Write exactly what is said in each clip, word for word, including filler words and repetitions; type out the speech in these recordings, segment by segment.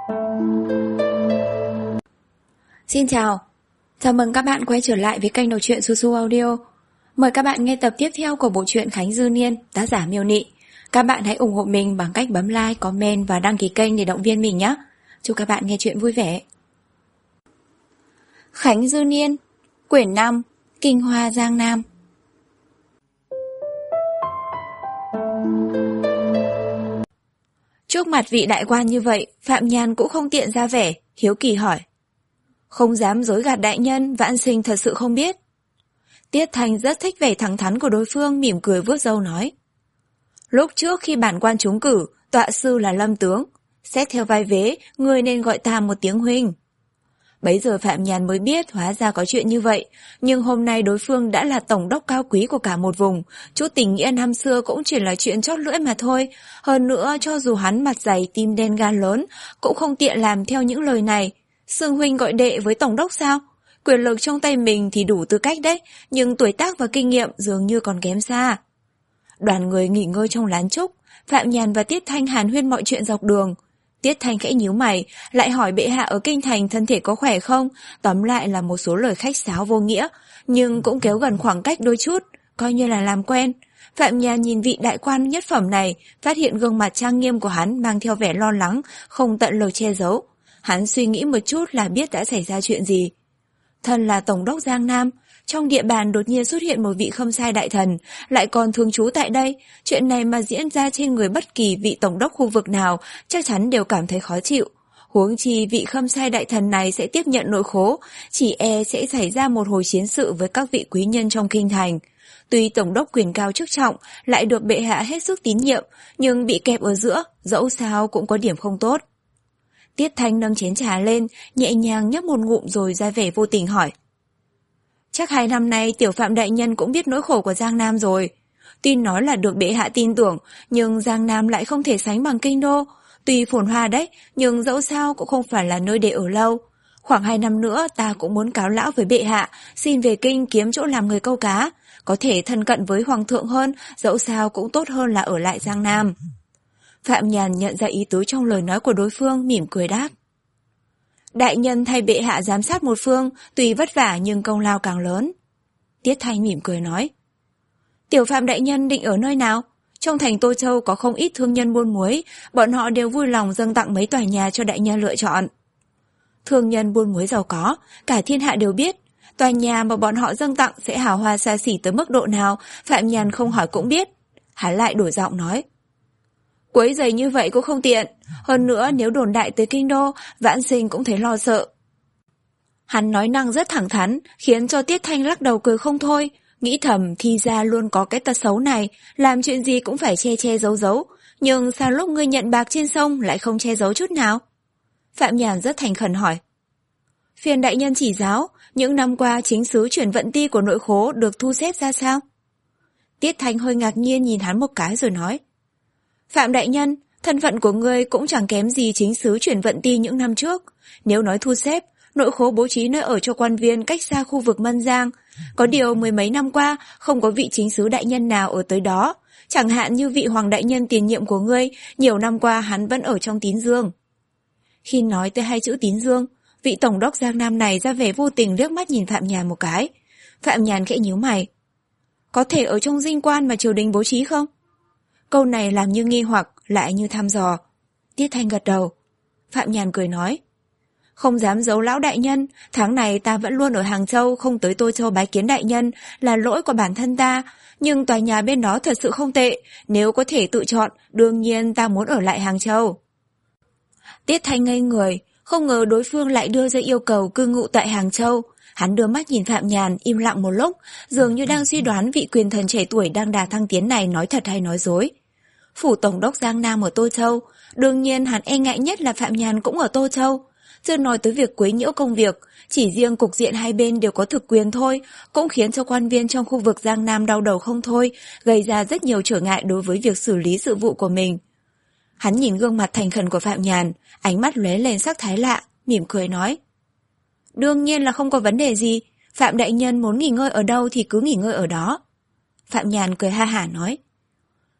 Xin chào, chào mừng các bạn quay trở lại với kênh đọc truyện Su Su Audio. Mời các bạn nghe tập tiếp theo của bộ truyện Khánh Dư Niên, tác giả Miêu Nị. Các bạn hãy ủng hộ mình bằng cách bấm like, comment và đăng ký kênh để động viên mình nhé. Chúc các bạn nghe truyện vui vẻ. Khánh Dư Niên, quyển năm, Kinh Hoa Giang Nam. Trước mặt vị đại quan như vậy, Phạm Nhàn cũng không tiện ra vẻ, hiếu kỳ hỏi. Không dám dối gạt đại nhân, vãn sinh thật sự không biết. Tiết Thanh rất thích vẻ thẳng thắn của đối phương, mỉm cười vuốt râu nói. Lúc trước khi bản quan trúng cử, tọa sư là Lâm tướng. Xét theo vai vế, người nên gọi ta một tiếng huynh. Bấy giờ Phạm Nhàn mới biết hóa ra có chuyện như vậy, nhưng hôm nay đối phương đã là tổng đốc cao quý của cả một vùng, chút tình nghĩa năm xưa cũng chỉ là chuyện chót lưỡi mà thôi. Hơn nữa, cho dù hắn mặt dày tim đen gan lớn, cũng không tiện làm theo những lời này. Xưng huynh gọi đệ với tổng đốc sao? Quyền lực trong tay mình thì đủ tư cách đấy, nhưng tuổi tác và kinh nghiệm dường như còn kém xa. Đoàn người nghỉ ngơi trong lán trúc, Phạm Nhàn và Tiết Thanh hàn huyên mọi chuyện dọc đường. Tiết Thanh khẽ nhíu mày, lại hỏi bệ hạ ở kinh thành thân thể có khỏe không, tóm lại là một số lời khách sáo vô nghĩa, nhưng cũng kéo gần khoảng cách đôi chút, coi như là làm quen. Phạm Nhàn nhìn vị đại quan nhất phẩm này, phát hiện gương mặt trang nghiêm của hắn mang theo vẻ lo lắng, không tận lời che giấu. Hắn suy nghĩ một chút là biết đã xảy ra chuyện gì. Thân là tổng đốc Giang Nam, trong địa bàn đột nhiên xuất hiện một vị khâm sai đại thần, lại còn thường trú tại đây. Chuyện này mà diễn ra trên người bất kỳ vị tổng đốc khu vực nào, chắc chắn đều cảm thấy khó chịu. Huống chi vị khâm sai đại thần này sẽ tiếp nhận nội khố, chỉ e sẽ xảy ra một hồi chiến sự với các vị quý nhân trong kinh thành. Tuy tổng đốc quyền cao chức trọng, lại được bệ hạ hết sức tín nhiệm, nhưng bị kẹp ở giữa, dẫu sao cũng có điểm không tốt. Tiết Thanh nâng chén trà lên, nhẹ nhàng nhấp một ngụm rồi ra vẻ vô tình hỏi. Chắc hai năm nay tiểu Phạm đại nhân cũng biết nỗi khổ của Giang Nam rồi. Tuy nói là được bệ hạ tin tưởng, nhưng Giang Nam lại không thể sánh bằng kinh đô. Tuy phồn hoa đấy, nhưng dẫu sao cũng không phải là nơi để ở lâu. Khoảng hai năm nữa ta cũng muốn cáo lão với bệ hạ, xin về kinh kiếm chỗ làm người câu cá. Có thể thân cận với hoàng thượng hơn, dẫu sao cũng tốt hơn là ở lại Giang Nam. Phạm Nhàn nhận ra ý tứ trong lời nói của đối phương, mỉm cười đáp. Đại nhân thay bệ hạ giám sát một phương, tuy vất vả nhưng công lao càng lớn. Tiết Thanh mỉm cười nói. Tiểu Phạm đại nhân định ở nơi nào? Trong thành Tô Châu có không ít thương nhân buôn muối, bọn họ đều vui lòng dâng tặng mấy tòa nhà cho đại nhân lựa chọn. Thương nhân buôn muối giàu có, cả thiên hạ đều biết. Tòa nhà mà bọn họ dâng tặng sẽ hào hoa xa xỉ tới mức độ nào, Phạm Nhàn không hỏi cũng biết. Hắn lại đổi giọng nói. Quấy giày như vậy cũng không tiện, hơn nữa nếu đồn đại tới kinh đô, vãn sinh cũng thấy lo sợ. Hắn nói năng rất thẳng thắn, khiến cho Tiết Thanh lắc đầu cười không thôi, nghĩ thầm thì ra luôn có cái tật xấu này, làm chuyện gì cũng phải che che giấu giấu, nhưng sao lúc ngươi nhận bạc trên sông lại không che giấu chút nào? Phạm Nhàn rất thành khẩn hỏi. Phiền đại nhân chỉ giáo, những năm qua chính sứ chuyển vận ti của nội khố được thu xếp ra sao? Tiết Thanh hơi ngạc nhiên nhìn hắn một cái rồi nói. Phạm đại nhân, thân phận của ngươi cũng chẳng kém gì chính sứ chuyển vận ti những năm trước. Nếu nói thu xếp, nội khố bố trí nơi ở cho quan viên cách xa khu vực Mân Giang. Có điều mười mấy năm qua không có vị chính sứ đại nhân nào ở tới đó. Chẳng hạn như vị hoàng đại nhân tiền nhiệm của ngươi, nhiều năm qua hắn vẫn ở trong Tín Dương. Khi nói tới hai chữ Tín Dương, vị tổng đốc Giang Nam này ra vẻ vô tình liếc mắt nhìn Phạm Nhàn một cái. Phạm Nhàn khẽ nhíu mày. Có thể ở trong dinh quan mà triều đình bố trí không? Câu này làm như nghi hoặc, lại như thăm dò. Tiết Thanh gật đầu. Phạm Nhàn cười nói. Không dám giấu lão đại nhân, tháng này ta vẫn luôn ở Hàng Châu, không tới Tô Châu bái kiến đại nhân, là lỗi của bản thân ta. Nhưng tòa nhà bên đó thật sự không tệ, nếu có thể tự chọn, đương nhiên ta muốn ở lại Hàng Châu. Tiết Thanh ngây người, không ngờ đối phương lại đưa ra yêu cầu cư ngụ tại Hàng Châu. Hắn đưa mắt nhìn Phạm Nhàn, im lặng một lúc, dường như đang suy đoán vị quyền thần trẻ tuổi đang đà thăng tiến này nói thật hay nói dối. Phủ tổng đốc Giang Nam ở Tô Châu, đương nhiên hắn e ngại nhất là Phạm Nhàn cũng ở Tô Châu. Chưa nói tới việc quấy nhiễu công việc, chỉ riêng cục diện hai bên đều có thực quyền thôi, cũng khiến cho quan viên trong khu vực Giang Nam đau đầu không thôi, gây ra rất nhiều trở ngại đối với việc xử lý sự vụ của mình. Hắn nhìn gương mặt thành khẩn của Phạm Nhàn, ánh mắt lóe lên sắc thái lạ, mỉm cười nói. Đương nhiên là không có vấn đề gì, Phạm đại nhân muốn nghỉ ngơi ở đâu thì cứ nghỉ ngơi ở đó. Phạm Nhàn cười ha hả nói.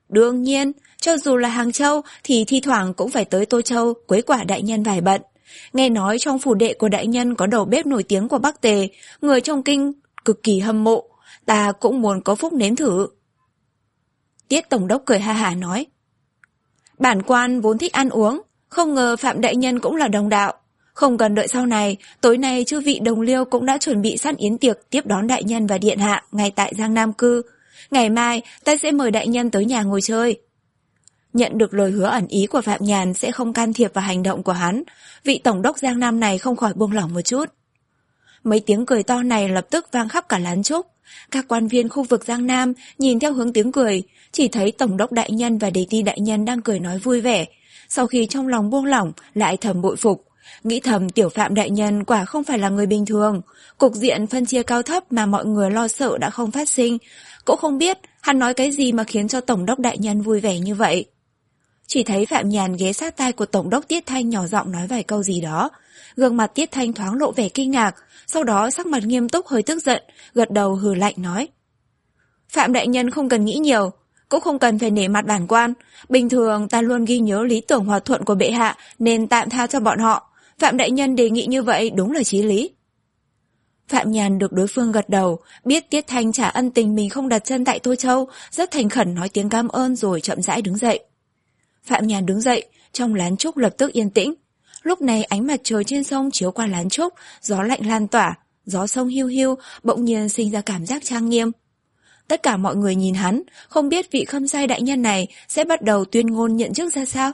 Đương nhiên, cho dù là Hàng Châu thì thi thoảng cũng phải tới Tô Châu quấy quả đại nhân vài bận. Nghe nói trong phủ đệ của đại nhân có đầu bếp nổi tiếng của Bắc Tề, người trong kinh cực kỳ hâm mộ, ta cũng muốn có phúc nếm thử. Tiết tổng đốc cười ha hả nói. Bản quan vốn thích ăn uống, không ngờ Phạm đại nhân cũng là đồng đạo. Không cần đợi sau này, tối nay chư vị đồng liêu cũng đã chuẩn bị sẵn yến tiệc tiếp đón đại nhân và điện hạ ngay tại Giang Nam Cư. Ngày mai, ta sẽ mời đại nhân tới nhà ngồi chơi. Nhận được lời hứa ẩn ý của Phạm Nhàn sẽ không can thiệp vào hành động của hắn, vị tổng đốc Giang Nam này không khỏi buông lỏng một chút. Mấy tiếng cười to này lập tức vang khắp cả lán trúc. Các quan viên khu vực Giang Nam nhìn theo hướng tiếng cười, chỉ thấy tổng đốc đại nhân và đề ti đại nhân đang cười nói vui vẻ. Sau khi trong lòng buông lỏng, lại thầm bội phục. Nghĩ thầm tiểu Phạm đại nhân quả không phải là người bình thường. Cục diện phân chia cao thấp mà mọi người lo sợ đã không phát sinh. Cũng không biết hắn nói cái gì mà khiến cho tổng đốc đại nhân vui vẻ như vậy. Chỉ thấy Phạm Nhàn ghé sát tai của tổng đốc Tiết Thanh nhỏ giọng nói vài câu gì đó. Gương mặt Tiết Thanh thoáng lộ vẻ kinh ngạc, sau đó sắc mặt nghiêm túc hơi tức giận, gật đầu hừ lạnh nói. Phạm đại nhân không cần nghĩ nhiều, cũng không cần phải nể mặt bản quan. Bình thường ta luôn ghi nhớ lý tưởng hòa thuận của bệ hạ nên tạm tha cho bọn họ. Phạm đại nhân đề nghị như vậy đúng là chí lý. Phạm Nhàn được đối phương gật đầu, biết Tiết Thanh trả ân tình mình không đặt chân tại Tô Châu, rất thành khẩn nói tiếng cảm ơn rồi chậm rãi đứng dậy. Phạm Nhàn đứng dậy, trong lán trúc lập tức yên tĩnh. Lúc này ánh mặt trời trên sông chiếu qua lán trúc, gió lạnh lan tỏa, gió sông hiu hiu, bỗng nhiên sinh ra cảm giác trang nghiêm. Tất cả mọi người nhìn hắn, không biết vị Khâm Sai đại nhân này sẽ bắt đầu tuyên ngôn nhận chức ra sao.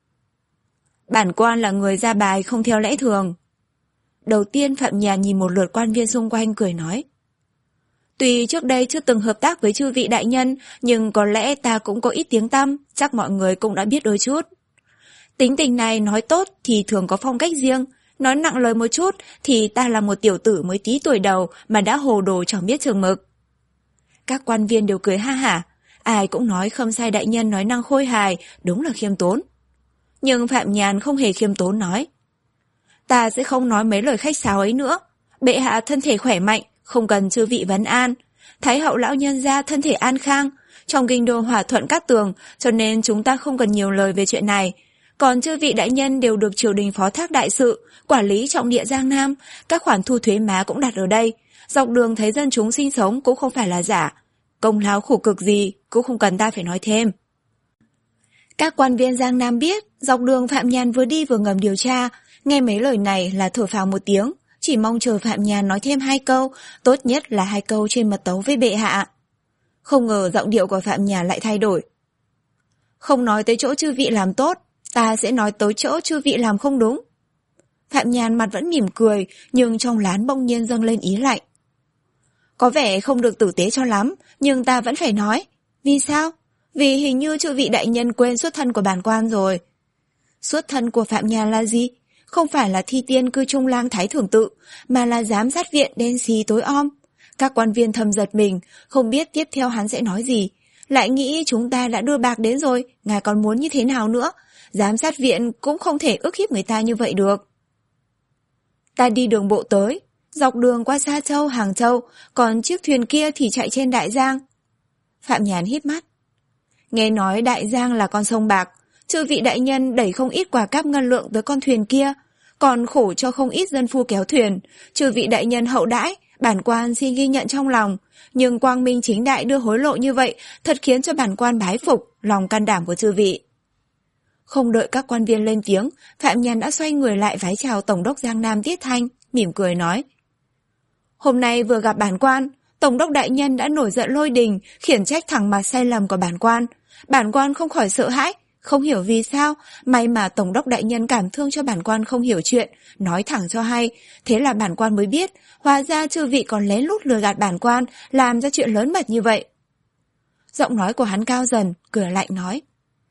Bản quan là người ra bài không theo lẽ thường. Đầu tiên Phạm Nhàn nhìn một lượt quan viên xung quanh cười nói. Tuy trước đây chưa từng hợp tác với chư vị đại nhân, nhưng có lẽ ta cũng có ít tiếng tăm, chắc mọi người cũng đã biết đôi chút. Tính tình này nói tốt thì thường có phong cách riêng, nói nặng lời một chút thì ta là một tiểu tử mới tí tuổi đầu mà đã hồ đồ chẳng biết chừng mực. Các quan viên đều cười ha hả, ai cũng nói Khâm Sai đại nhân nói năng khôi hài, đúng là khiêm tốn. Nhưng Phạm Nhàn không hề khiêm tốn nói. Ta sẽ không nói mấy lời khách sáo ấy nữa. Bệ hạ thân thể khỏe mạnh, không cần chư vị vấn an. Thái hậu lão nhân gia thân thể an khang. Trong kinh đô hòa thuận cát tường, cho nên chúng ta không cần nhiều lời về chuyện này. Còn chư vị đại nhân đều được triều đình phó thác đại sự, quản lý trọng địa Giang Nam, các khoản thu thuế má cũng đặt ở đây. Dọc đường thấy dân chúng sinh sống cũng không phải là giả. Công lao khổ cực gì cũng không cần ta phải nói thêm. Các quan viên Giang Nam biết, dọc đường Phạm Nhàn vừa đi vừa ngầm điều tra, nghe mấy lời này là thở phào một tiếng, chỉ mong chờ Phạm Nhàn nói thêm hai câu, tốt nhất là hai câu trên mật tấu với bệ hạ. Không ngờ giọng điệu của Phạm Nhàn lại thay đổi. Không nói tới chỗ chư vị làm tốt, ta sẽ nói tới chỗ chư vị làm không đúng. Phạm Nhàn mặt vẫn mỉm cười, nhưng trong lán bỗng nhiên dâng lên ý lạnh. Có vẻ không được tử tế cho lắm, nhưng ta vẫn phải nói. Vì sao? Vì hình như chư vị đại nhân quên xuất thân của bản quan rồi. Xuất thân của Phạm Nhàn là gì? Không phải là thi tiên cư trung lang thái thưởng tự, mà là giám sát viện đen xì tối om. Các quan viên thầm giật mình, không biết tiếp theo hắn sẽ nói gì. Lại nghĩ chúng ta đã đưa bạc đến rồi, ngài còn muốn như thế nào nữa? Giám sát viện cũng không thể ức hiếp người ta như vậy được. Ta đi đường bộ tới, dọc đường qua Sa Châu, Hàng Châu, còn chiếc thuyền kia thì chạy trên Đại Giang. Phạm Nhàn híp mắt. Nghe nói Đại Giang là con sông bạc, chư vị đại nhân đẩy không ít quà cáp ngân lượng tới con thuyền kia, còn khổ cho không ít dân phu kéo thuyền. Chư vị đại nhân hậu đãi, bản quan xin ghi nhận trong lòng, nhưng quang minh chính đại đưa hối lộ như vậy thật khiến cho bản quan bái phục lòng can đảm của chư vị. Không đợi các quan viên lên tiếng, Phạm Nhàn đã xoay người lại vái chào tổng đốc Giang Nam Tiết Thanh, mỉm cười nói. Hôm nay vừa gặp bản quan, tổng đốc đại nhân đã nổi giận lôi đình, khiển trách thẳng mặt sai lầm của bản quan. Bản quan không khỏi sợ hãi, không hiểu vì sao, may mà tổng đốc đại nhân cảm thương cho bản quan không hiểu chuyện, nói thẳng cho hay, thế là bản quan mới biết, hóa ra chư vị còn lén lút lừa gạt bản quan, làm ra chuyện lớn mật như vậy. Giọng nói của hắn cao dần, cười lạnh nói.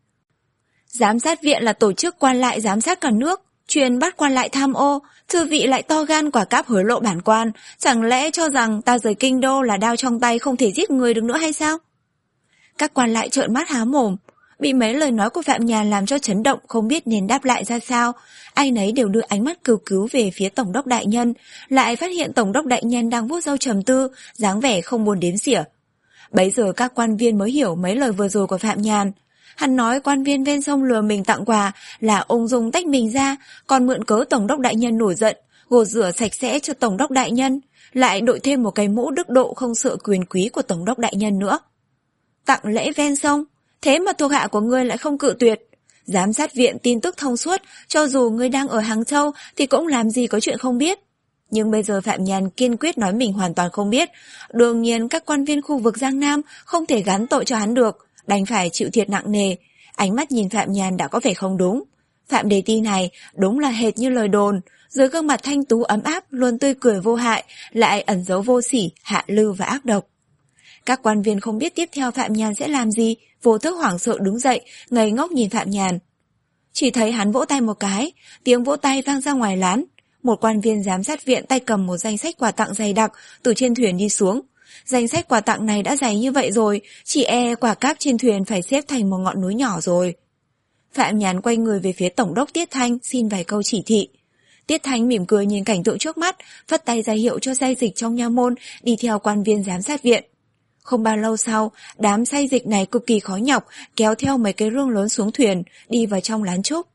Giám sát viện là tổ chức quan lại giám sát cả nước, chuyên bắt quan lại tham ô, chư vị lại to gan quả cáp hối lộ bản quan, chẳng lẽ cho rằng ta rời kinh đô là đao trong tay không thể giết người được nữa hay sao? Các quan lại trợn mắt há mồm, bị mấy lời nói của Phạm Nhàn làm cho chấn động, không biết nên đáp lại ra sao. Ai nấy đều đưa ánh mắt cừu cứu về phía tổng đốc đại nhân, lại phát hiện tổng đốc đại nhân đang vuốt râu trầm tư, dáng vẻ không buồn đếm xỉa. Bấy giờ các quan viên mới hiểu mấy lời vừa rồi của Phạm Nhàn. Hắn nói quan viên ven sông lừa mình tặng quà là ung dung tách mình ra, còn mượn cớ tổng đốc đại nhân nổi giận, gột rửa sạch sẽ cho tổng đốc đại nhân, lại đội thêm một cái mũ đức độ không sợ quyền quý của tổng đốc đại nhân nữa. Tặng lễ ven sông, thế mà thuộc hạ của ngươi lại không cự tuyệt. Giám sát viện tin tức thông suốt, cho dù ngươi đang ở Hàng Châu thì cũng làm gì có chuyện không biết. Nhưng bây giờ Phạm Nhàn kiên quyết nói mình hoàn toàn không biết. Đương nhiên các quan viên khu vực Giang Nam không thể gán tội cho hắn được, đành phải chịu thiệt nặng nề. Ánh mắt nhìn Phạm Nhàn đã có vẻ không đúng. Phạm Đề Ti này đúng là hệt như lời đồn, dưới gương mặt thanh tú ấm áp luôn tươi cười vô hại, lại ẩn giấu vô sỉ, hạ lưu và ác độc. Các quan viên không biết tiếp theo Phạm Nhàn sẽ làm gì, vô thức hoảng sợ đứng dậy, ngây ngốc nhìn Phạm Nhàn. Chỉ thấy hắn vỗ tay một cái, tiếng vỗ tay vang ra ngoài lán. Một quan viên giám sát viện tay cầm một danh sách quà tặng dày đặc từ trên thuyền đi xuống. Danh sách quà tặng này đã dày như vậy rồi, chỉ e quả cáp trên thuyền phải xếp thành một ngọn núi nhỏ rồi. Phạm Nhàn quay người về phía tổng đốc Tiết Thanh xin vài câu chỉ thị. Tiết Thanh mỉm cười nhìn cảnh tượng trước mắt, phất tay ra hiệu cho say dịch trong nha môn đi theo quan viên giám sát viện. Không bao lâu sau, đám say dịch này cực kỳ khó nhọc kéo theo mấy cái rương lớn xuống thuyền, đi vào trong lán trúc.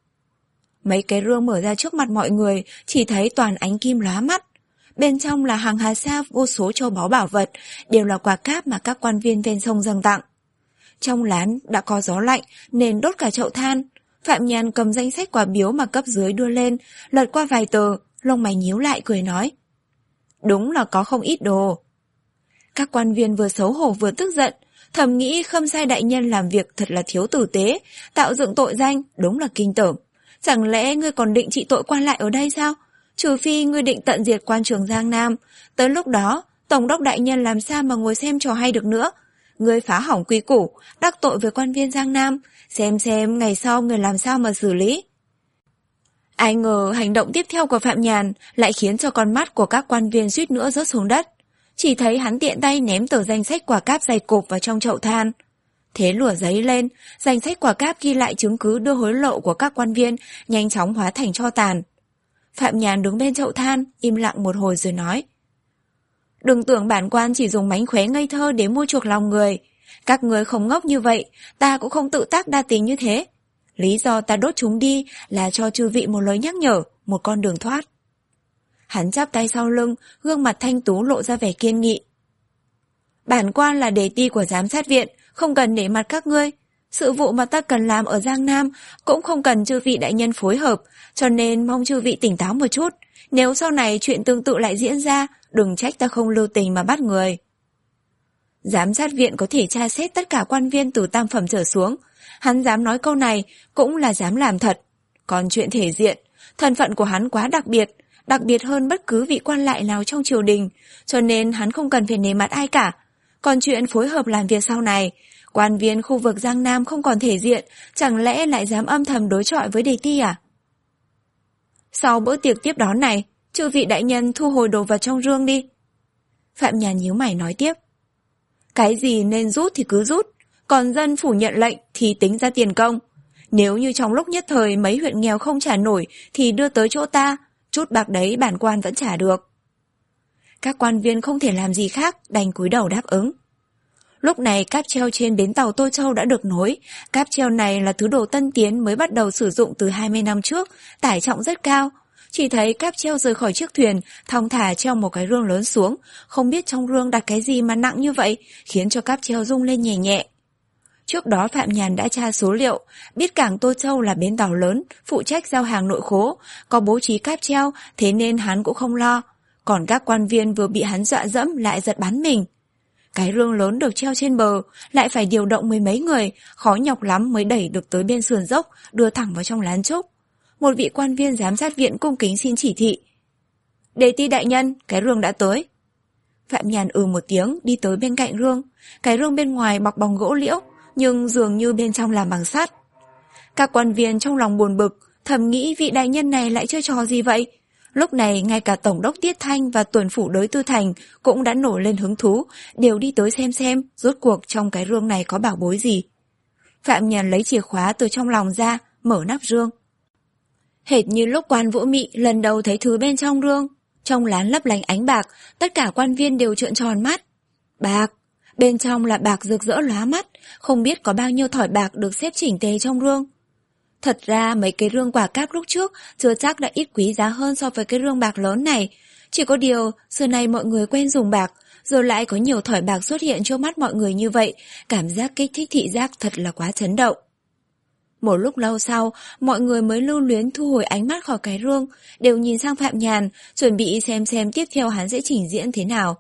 Mấy cái rương mở ra trước mặt mọi người, chỉ thấy toàn ánh kim lóa mắt. Bên trong là hàng hà sa vô số châu báu bảo vật, đều là quà cáp mà các quan viên ven sông dâng tặng. Trong lán đã có gió lạnh nên đốt cả chậu than. Phạm Nhàn cầm danh sách quà biếu mà cấp dưới đưa lên, lật qua vài tờ, lông mày nhíu lại cười nói. Đúng là có không ít đồ. Các quan viên vừa xấu hổ vừa tức giận, thầm nghĩ Khâm Sai đại nhân làm việc thật là thiếu tử tế, tạo dựng tội danh, đúng là kinh tởm. Chẳng lẽ ngươi còn định trị tội quan lại ở đây sao? Trừ phi ngươi định tận diệt quan trường Giang Nam, tới lúc đó, tổng đốc đại nhân làm sao mà ngồi xem trò hay được nữa? Ngươi phá hỏng quy củ, đắc tội với quan viên Giang Nam, xem xem ngày sau người làm sao mà xử lý. Ai ngờ hành động tiếp theo của Phạm Nhàn lại khiến cho con mắt của các quan viên suýt nữa rớt xuống đất. Chỉ thấy hắn tiện tay ném tờ danh sách quà cáp dày cộp vào trong chậu than. Thế lửa giấy lên, danh sách quà cáp ghi lại chứng cứ đưa hối lộ của các quan viên nhanh chóng hóa thành tro tàn. Phạm Nhàn đứng bên chậu than, im lặng một hồi rồi nói. Đừng tưởng bản quan chỉ dùng mánh khóe ngây thơ để mua chuộc lòng người. Các người không ngốc như vậy, ta cũng không tự tác đa tình như thế. Lý do ta đốt chúng đi là cho chư vị một lời nhắc nhở, một con đường thoát. Hắn chắp tay sau lưng, gương mặt thanh tú lộ ra vẻ kiên nghị. Bản quan là đề ti của giám sát viện, không cần nể mặt các ngươi. Sự vụ mà ta cần làm ở Giang Nam cũng không cần chư vị đại nhân phối hợp, cho nên mong chư vị tỉnh táo một chút. Nếu sau này chuyện tương tự lại diễn ra, đừng trách ta không lưu tình mà bắt người. Giám sát viện có thể tra xét tất cả quan viên từ tam phẩm trở xuống. Hắn dám nói câu này cũng là dám làm thật. Còn chuyện thể diện, thân phận của hắn quá đặc biệt, đặc biệt hơn bất cứ vị quan lại nào trong triều đình, cho nên hắn không cần phải nể mặt ai cả. Còn chuyện phối hợp làm việc sau này, quan viên khu vực Giang Nam không còn thể diện, chẳng lẽ lại dám âm thầm đối chọi với đề ti à? Sau bữa tiệc tiếp đón này, chư vị đại nhân thu hồi đồ vật trong rương đi. Phạm Nhàn nhíu mày nói tiếp. Cái gì nên rút thì cứ rút, còn dân phủ nhận lệnh thì tính ra tiền công. Nếu như trong lúc nhất thời mấy huyện nghèo không trả nổi thì đưa tới chỗ ta, chút bạc đấy bản quan vẫn trả được. Các quan viên không thể làm gì khác, đành cúi đầu đáp ứng. Lúc này cáp treo trên bến tàu Tô Châu đã được nối. Cáp treo này là thứ đồ tân tiến mới bắt đầu sử dụng từ hai mươi năm trước, tải trọng rất cao. Chỉ thấy cáp treo rời khỏi chiếc thuyền, thong thả treo một cái rương lớn xuống, không biết trong rương đặt cái gì mà nặng như vậy, khiến cho cáp treo rung lên nhẹ nhẹ. Trước đó Phạm Nhàn đã tra số liệu, biết cảng Tô Châu là bến tàu lớn, phụ trách giao hàng nội khố, có bố trí cáp treo, thế nên hắn cũng không lo. Còn các quan viên vừa bị hắn dọa dẫm lại giật bắn mình. Cái rương lớn được treo trên bờ, lại phải điều động mười mấy người, khó nhọc lắm mới đẩy được tới bên sườn dốc, đưa thẳng vào trong lán trúc. Một vị quan viên giám sát viện cung kính xin chỉ thị. Đề ti đại nhân, cái rương đã tới. Phạm Nhàn ừ một tiếng, đi tới bên cạnh rương. Cái rương bên ngoài bọc bằng gỗ liễu, nhưng dường như bên trong làm bằng sắt. Các quan viên trong lòng buồn bực, thầm nghĩ vị đại nhân này lại chơi trò gì vậy? Lúc này ngay cả tổng đốc Tiết Thanh và tuần phủ Đới Tư Thành cũng đã nổi lên hứng thú, đều đi tới xem xem rốt cuộc trong cái rương này có bảo bối gì. Phạm Nhàn lấy chìa khóa từ trong lòng ra, mở nắp rương. Hệt như lúc quan Vũ Mị lần đầu thấy thứ bên trong rương, trong lán lấp lánh ánh bạc, tất cả quan viên đều trợn tròn mắt. Bạc, Bên trong là bạc rực rỡ lóa mắt, không biết có bao nhiêu thỏi bạc được xếp chỉnh tề trong rương. Thật ra mấy cái rương quả cáp lúc trước chưa chắc đã ít quý giá hơn so với cái rương bạc lớn này. Chỉ có điều, xưa nay mọi người quen dùng bạc, rồi lại có nhiều thỏi bạc xuất hiện trước mắt mọi người như vậy, cảm giác kích thích thị giác thật là quá chấn động. Một lúc lâu sau, mọi người mới lưu luyến thu hồi ánh mắt khỏi cái rương, đều nhìn sang Phạm Nhàn, chuẩn bị xem xem tiếp theo hắn sẽ trình diễn thế nào.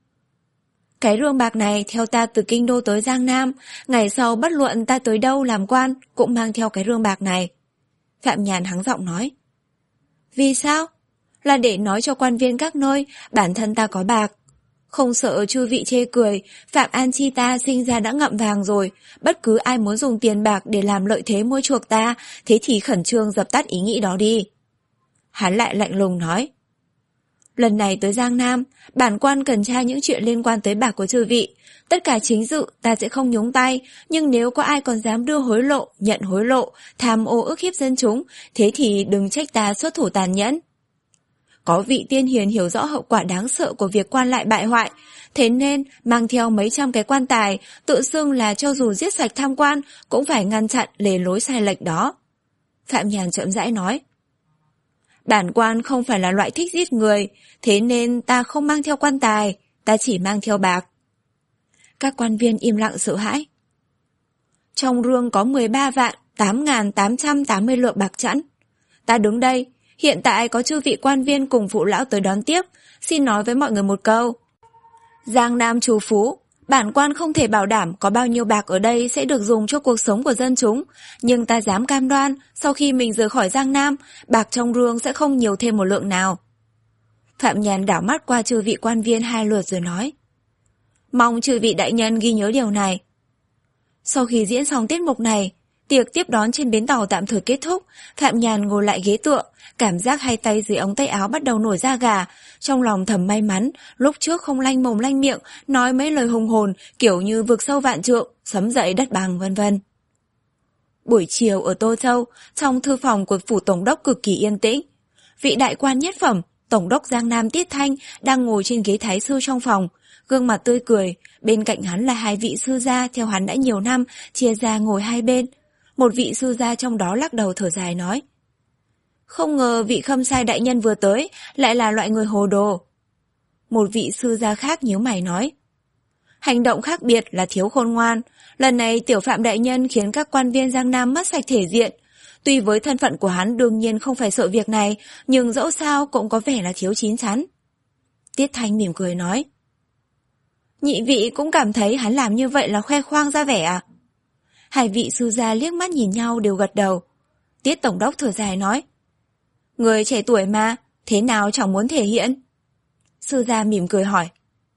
Cái rương bạc này theo ta từ Kinh Đô tới Giang Nam, ngày sau bất luận ta tới đâu làm quan cũng mang theo cái rương bạc này. Phạm Nhàn hắng giọng nói. Vì sao? Là để nói cho quan viên các nơi bản thân ta có bạc. Không sợ chư vị chê cười, Phạm An Chi ta sinh ra đã ngậm vàng rồi, bất cứ ai muốn dùng tiền bạc để làm lợi thế mua chuộc ta, thế thì khẩn trương dập tắt ý nghĩ đó đi. Hắn lại lạnh lùng nói. Lần này tới Giang Nam, bản quan cần tra những chuyện liên quan tới bạc của chư vị. Tất cả chính dự ta sẽ không nhúng tay, nhưng nếu có ai còn dám đưa hối lộ, nhận hối lộ, tham ô ức hiếp dân chúng, thế thì đừng trách ta xuất thủ tàn nhẫn. Có vị tiên hiền hiểu rõ hậu quả đáng sợ của việc quan lại bại hoại, thế nên mang theo mấy trăm cái quan tài, tự xưng là cho dù giết sạch tham quan cũng phải ngăn chặn lề lối sai lệch đó. Phạm Nhàn chậm rãi nói. Bản quan không phải là loại thích giết người, thế nên ta không mang theo quan tài, ta chỉ mang theo bạc. Các quan viên im lặng sợ hãi. Trong rương có mười ba vạn tám nghìn tám trăm tám mươi lượng bạc chẵn. Ta đứng đây, hiện tại có chư vị quan viên cùng phụ lão tới đón tiếp, xin nói với mọi người một câu. Giang Nam trù phú, bản quan không thể bảo đảm có bao nhiêu bạc ở đây sẽ được dùng cho cuộc sống của dân chúng, nhưng ta dám cam đoan, sau khi mình rời khỏi Giang Nam, bạc trong rương sẽ không nhiều thêm một lượng nào. Phạm Nhàn đảo mắt qua chư vị quan viên hai lượt rồi nói. Mong chư vị đại nhân ghi nhớ điều này. Sau khi diễn xong tiết mục này, tiệc tiếp đón trên bến tàu tạm thời kết thúc, Phạm Nhàn ngồi lại ghế tựa, cảm giác hai tay dưới ống tay áo bắt đầu nổi da gà, trong lòng thầm may mắn, lúc trước không lanh mồm lanh miệng, nói mấy lời hùng hồn, kiểu như vực sâu vạn trượng, sấm dậy đất bằng vân vân. Buổi chiều ở Tô Châu, trong thư phòng của phủ tổng đốc cực kỳ yên tĩnh. Vị đại quan nhất phẩm, tổng đốc Giang Nam Tiết Thanh đang ngồi trên ghế thái sư trong phòng, gương mặt tươi cười, bên cạnh hắn là hai vị sư gia theo hắn đã nhiều năm, chia ra ngồi hai bên. Một vị sư gia trong đó lắc đầu thở dài nói. Không ngờ vị Khâm Sai đại nhân vừa tới, lại là loại người hồ đồ. Một vị sư gia khác nhíu mày nói. Hành động khác biệt là thiếu khôn ngoan, lần này tiểu Phạm đại nhân khiến các quan viên Giang Nam mất sạch thể diện. Tuy với thân phận của hắn đương nhiên không phải sợ việc này, nhưng dẫu sao cũng có vẻ là thiếu chín chắn. Tiết Thanh mỉm cười nói. Nhị vị cũng cảm thấy hắn làm như vậy là khoe khoang ra vẻ à? Hai vị sư gia liếc mắt nhìn nhau đều gật đầu. Tiết tổng đốc thở dài nói. Người trẻ tuổi mà, thế nào chẳng muốn thể hiện? Sư gia mỉm cười hỏi.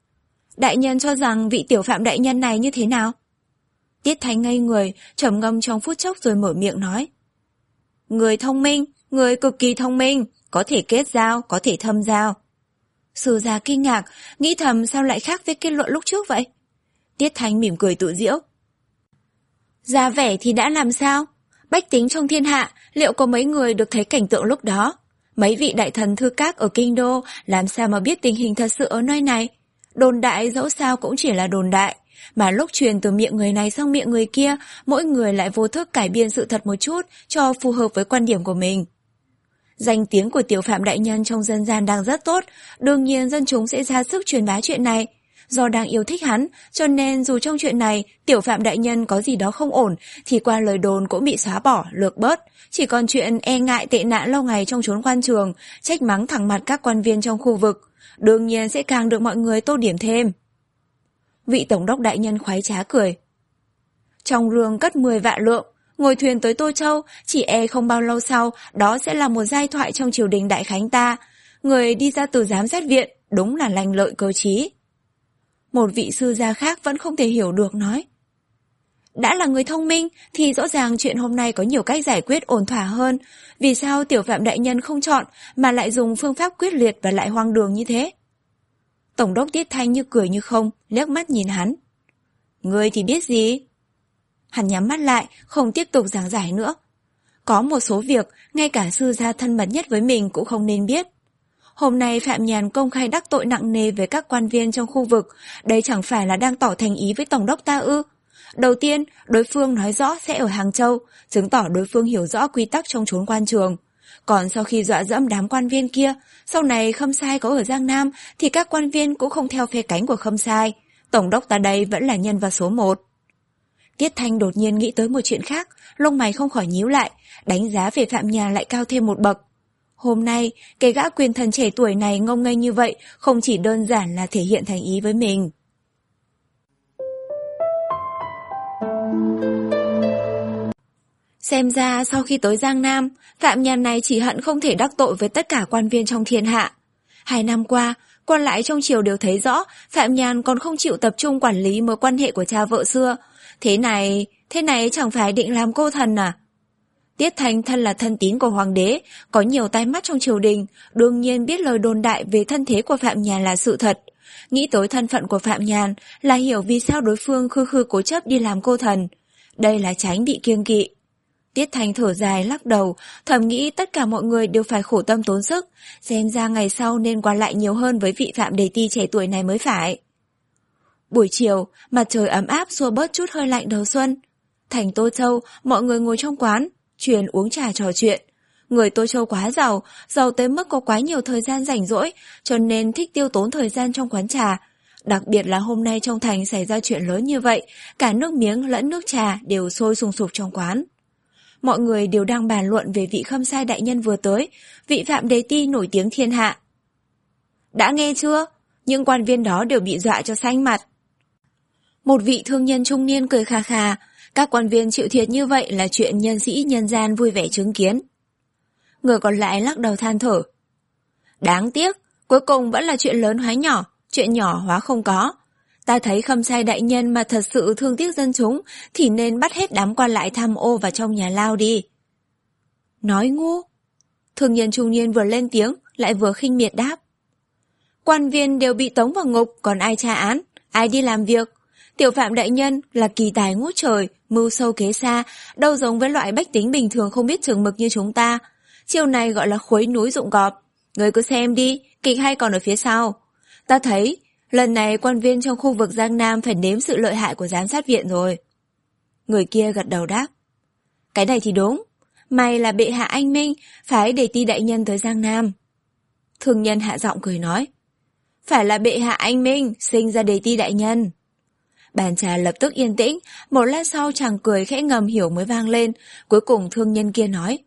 Đại nhân cho rằng vị tiểu Phạm đại nhân này như thế nào? Tiết Thanh ngây người, trầm ngâm trong phút chốc rồi mở miệng nói. Người thông minh, người cực kỳ thông minh, có thể kết giao, có thể thâm giao. Sư gia kinh ngạc, nghĩ thầm sao lại khác với kết luận lúc trước vậy? Tiết Thanh mỉm cười tự giễu. Ra vẻ thì đã làm sao? Bách tính trong thiên hạ, liệu có mấy người được thấy cảnh tượng lúc đó? Mấy vị đại thần thư các ở Kinh Đô làm sao mà biết tình hình thật sự ở nơi này? Đồn đại dẫu sao cũng chỉ là đồn đại, mà lúc truyền từ miệng người này sang miệng người kia, mỗi người lại vô thức cải biên sự thật một chút cho phù hợp với quan điểm của mình. Danh tiếng của tiểu Phạm đại nhân trong dân gian đang rất tốt, đương nhiên dân chúng sẽ ra sức truyền bá chuyện này. Do đang yêu thích hắn, cho nên dù trong chuyện này tiểu Phạm đại nhân có gì đó không ổn, thì qua lời đồn cũng bị xóa bỏ, lược bớt. Chỉ còn chuyện e ngại tệ nạn lâu ngày trong chốn quan trường, trách mắng thẳng mặt các quan viên trong khu vực, đương nhiên sẽ càng được mọi người tô điểm thêm. Vị tổng đốc đại nhân khoái trá cười. Trong rương cất mười vạn lượng, ngồi thuyền tới Tô Châu, chỉ e không bao lâu sau, đó sẽ là một giai thoại trong triều đình đại khánh ta. Người đi ra từ giám sát viện, đúng là lành lợi cơ trí. Một vị sư gia khác vẫn không thể hiểu được nói. Đã là người thông minh, thì rõ ràng chuyện hôm nay có nhiều cách giải quyết ổn thỏa hơn. Vì sao tiểu Phạm đại nhân không chọn, mà lại dùng phương pháp quyết liệt và lại hoang đường như thế? Tổng đốc Tiết Thanh như cười như không, liếc mắt nhìn hắn. Ngươi thì biết gì? Hắn nhắm mắt lại, không tiếp tục giảng giải nữa. Có một số việc, ngay cả sư gia thân mật nhất với mình cũng không nên biết. Hôm nay Phạm Nhàn công khai đắc tội nặng nề với các quan viên trong khu vực, đây chẳng phải là đang tỏ thành ý với Tổng đốc ta ư? Đầu tiên, đối phương nói rõ sẽ ở Hàng Châu, chứng tỏ đối phương hiểu rõ quy tắc trong chốn quan trường. Còn sau khi dọa dẫm đám quan viên kia, sau này Khâm Sai có ở Giang Nam thì các quan viên cũng không theo phe cánh của Khâm Sai. Tổng đốc ta đây vẫn là nhân vật số một. Tiết Thanh đột nhiên nghĩ tới một chuyện khác, lông mày không khỏi nhíu lại, đánh giá về Phạm Nhàn lại cao thêm một bậc. Hôm nay, cái gã quyền thần trẻ tuổi này ngông nghênh như vậy không chỉ đơn giản là thể hiện thành ý với mình. Xem ra sau khi tới Giang Nam, Phạm Nhàn này chỉ hận không thể đắc tội với tất cả quan viên trong thiên hạ. Hai năm qua, quan lại trong triều đều thấy rõ Phạm Nhàn còn không chịu tập trung quản lý mối quan hệ của cha vợ xưa. Thế này, thế này chẳng phải định làm cô thần à? Tiết Thanh thân là thân tín của hoàng đế, có nhiều tai mắt trong triều đình, đương nhiên biết lời đồn đại về thân thế của Phạm Nhàn là sự thật. Nghĩ tới thân phận của Phạm Nhàn là hiểu vì sao đối phương khư khư cố chấp đi làm cô thần. Đây là tránh bị kiêng kỵ. Tiết Thanh thở dài lắc đầu, thầm nghĩ tất cả mọi người đều phải khổ tâm tốn sức, xem ra ngày sau nên qua lại nhiều hơn với vị Phạm Đề Ti trẻ tuổi này mới phải. Buổi chiều, mặt trời ấm áp xua bớt chút hơi lạnh đầu xuân. Thành Tô Châu, mọi người ngồi trong quán, truyền uống trà trò chuyện. Người Tô Châu quá giàu, giàu tới mức có quá nhiều thời gian rảnh rỗi, cho nên thích tiêu tốn thời gian trong quán trà. Đặc biệt là hôm nay trong thành xảy ra chuyện lớn như vậy, cả nước miếng lẫn nước trà đều sôi sùng sục trong quán. Mọi người đều đang bàn luận về vị Khâm Sai đại nhân vừa tới, vị Phạm Đề Ti nổi tiếng thiên hạ. Đã nghe chưa? Những quan viên đó đều bị dọa cho xanh mặt. Một vị thương nhân trung niên cười khà khà, các quan viên chịu thiệt như vậy là chuyện nhân sĩ nhân gian vui vẻ chứng kiến. Người còn lại lắc đầu than thở. Đáng tiếc, cuối cùng vẫn là chuyện lớn hóa nhỏ, chuyện nhỏ hóa không có. Ta thấy Khâm Sai đại nhân mà thật sự thương tiếc dân chúng thì nên bắt hết đám quan lại tham ô vào trong nhà lao đi. Nói ngu. Thương nhân trung niên vừa lên tiếng lại vừa khinh miệt đáp. Quan viên đều bị tống vào ngục, còn ai tra án, ai đi làm việc. Tiểu Phạm đại nhân là kỳ tài ngút trời, mưu sâu kế xa, đâu giống với loại bách tính bình thường không biết chừng mực như chúng ta. Chiêu này gọi là khuấy núi dụng cọp. Người cứ xem đi, kịch hay còn ở phía sau. Ta thấy lần này quan viên trong khu vực Giang Nam phải nếm sự lợi hại của giám sát viện rồi. Người kia gật đầu đáp. Cái này thì đúng. May là bệ hạ anh minh, phái Đề Ti đại nhân tới Giang Nam. Thương nhân hạ giọng cười nói. Phải là bệ hạ anh minh, sinh ra Đề Ti đại nhân. Bàn trà lập tức yên tĩnh, một lát sau chàng cười khẽ ngầm hiểu mới vang lên, cuối cùng thương nhân kia nói.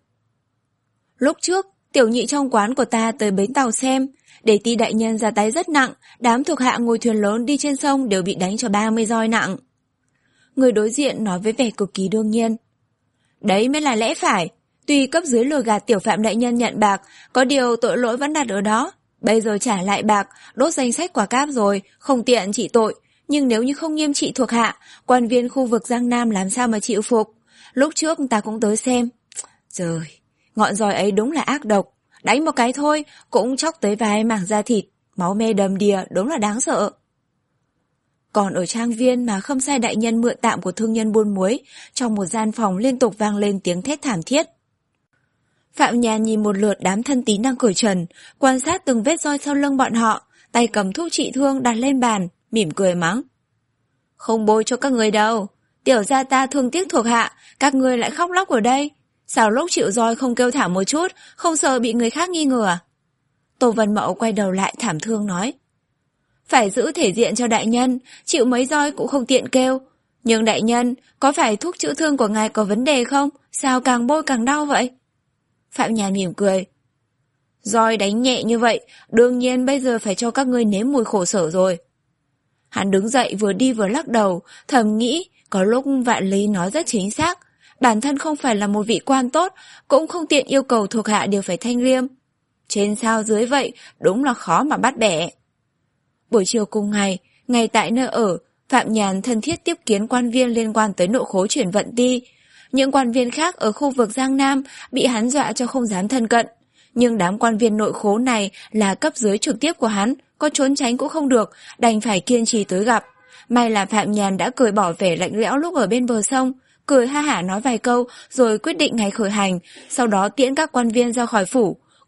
Lúc trước, tiểu nhị trong quán của ta tới bến tàu xem, Đề Ti đại nhân ra tay rất nặng, đám thuộc hạ ngồi thuyền lớn đi trên sông đều bị đánh cho ba mươi roi nặng. Người đối diện nói với vẻ cực kỳ đương nhiên. Đấy mới là lẽ phải, tuy cấp dưới lừa gạt tiểu Phạm đại nhân nhận bạc, có điều tội lỗi vẫn đặt ở đó. Bây giờ trả lại bạc, đốt danh sách quả cáp rồi, không tiện trị tội. Nhưng nếu như không nghiêm trị thuộc hạ, quan viên khu vực Giang Nam làm sao mà chịu phục. Lúc trước ta cũng tới xem. Trời, ngọn roi ấy đúng là ác độc. Đánh một cái thôi, cũng chóc tới vài mảng da thịt. Máu me đầm đìa, đúng là đáng sợ. Còn ở trang viên mà Khâm Sai đại nhân mượn tạm của thương nhân buôn muối, trong một gian phòng liên tục vang lên tiếng thét thảm thiết. Phạm Nhàn nhìn một lượt đám thân tín đang cởi trần, quan sát từng vết roi sau lưng bọn họ, tay cầm thuốc trị thương đặt lên bàn, mỉm cười mắng. Không bôi cho các người đâu, tiểu gia ta thương tiếc thuộc hạ, các người lại khóc lóc ở đây. Sao lúc chịu roi không kêu thảm một chút, không sợ bị người khác nghi ngờ à? Tô Vân Mậu quay đầu lại thảm thương nói. Phải giữ thể diện cho đại nhân, chịu mấy roi cũng không tiện kêu. Nhưng đại nhân, có phải thuốc chữa thương của ngài có vấn đề không? Sao càng bôi càng đau vậy? Phạm Nhàn mỉm cười. Roi đánh nhẹ như vậy, đương nhiên bây giờ phải cho các ngươi nếm mùi khổ sở rồi. Hắn đứng dậy vừa đi vừa lắc đầu, thầm nghĩ, có lúc Vạn Lý nói rất chính xác. Bản thân không phải là một vị quan tốt, cũng không tiện yêu cầu thuộc hạ đều phải thanh liêm. Trên sao dưới vậy, đúng là khó mà bắt bẻ. Buổi chiều cùng ngày, ngay tại nơi ở, Phạm Nhàn thân thiết tiếp kiến quan viên liên quan tới nội khố chuyển vận ti. Những quan viên khác ở khu vực Giang Nam bị hắn dọa cho không dám thân cận. Nhưng đám quan viên nội khố này là cấp dưới trực tiếp của hắn, có trốn tránh cũng không được, đành phải kiên trì tới gặp. May là Phạm Nhàn đã cười bỏ vẻ lạnh lẽo lúc ở bên bờ sông, cười ha hả nói vài câu rồi quyết định ngày khởi hành, sau đó tiễn các quan viên ra khỏi phủ.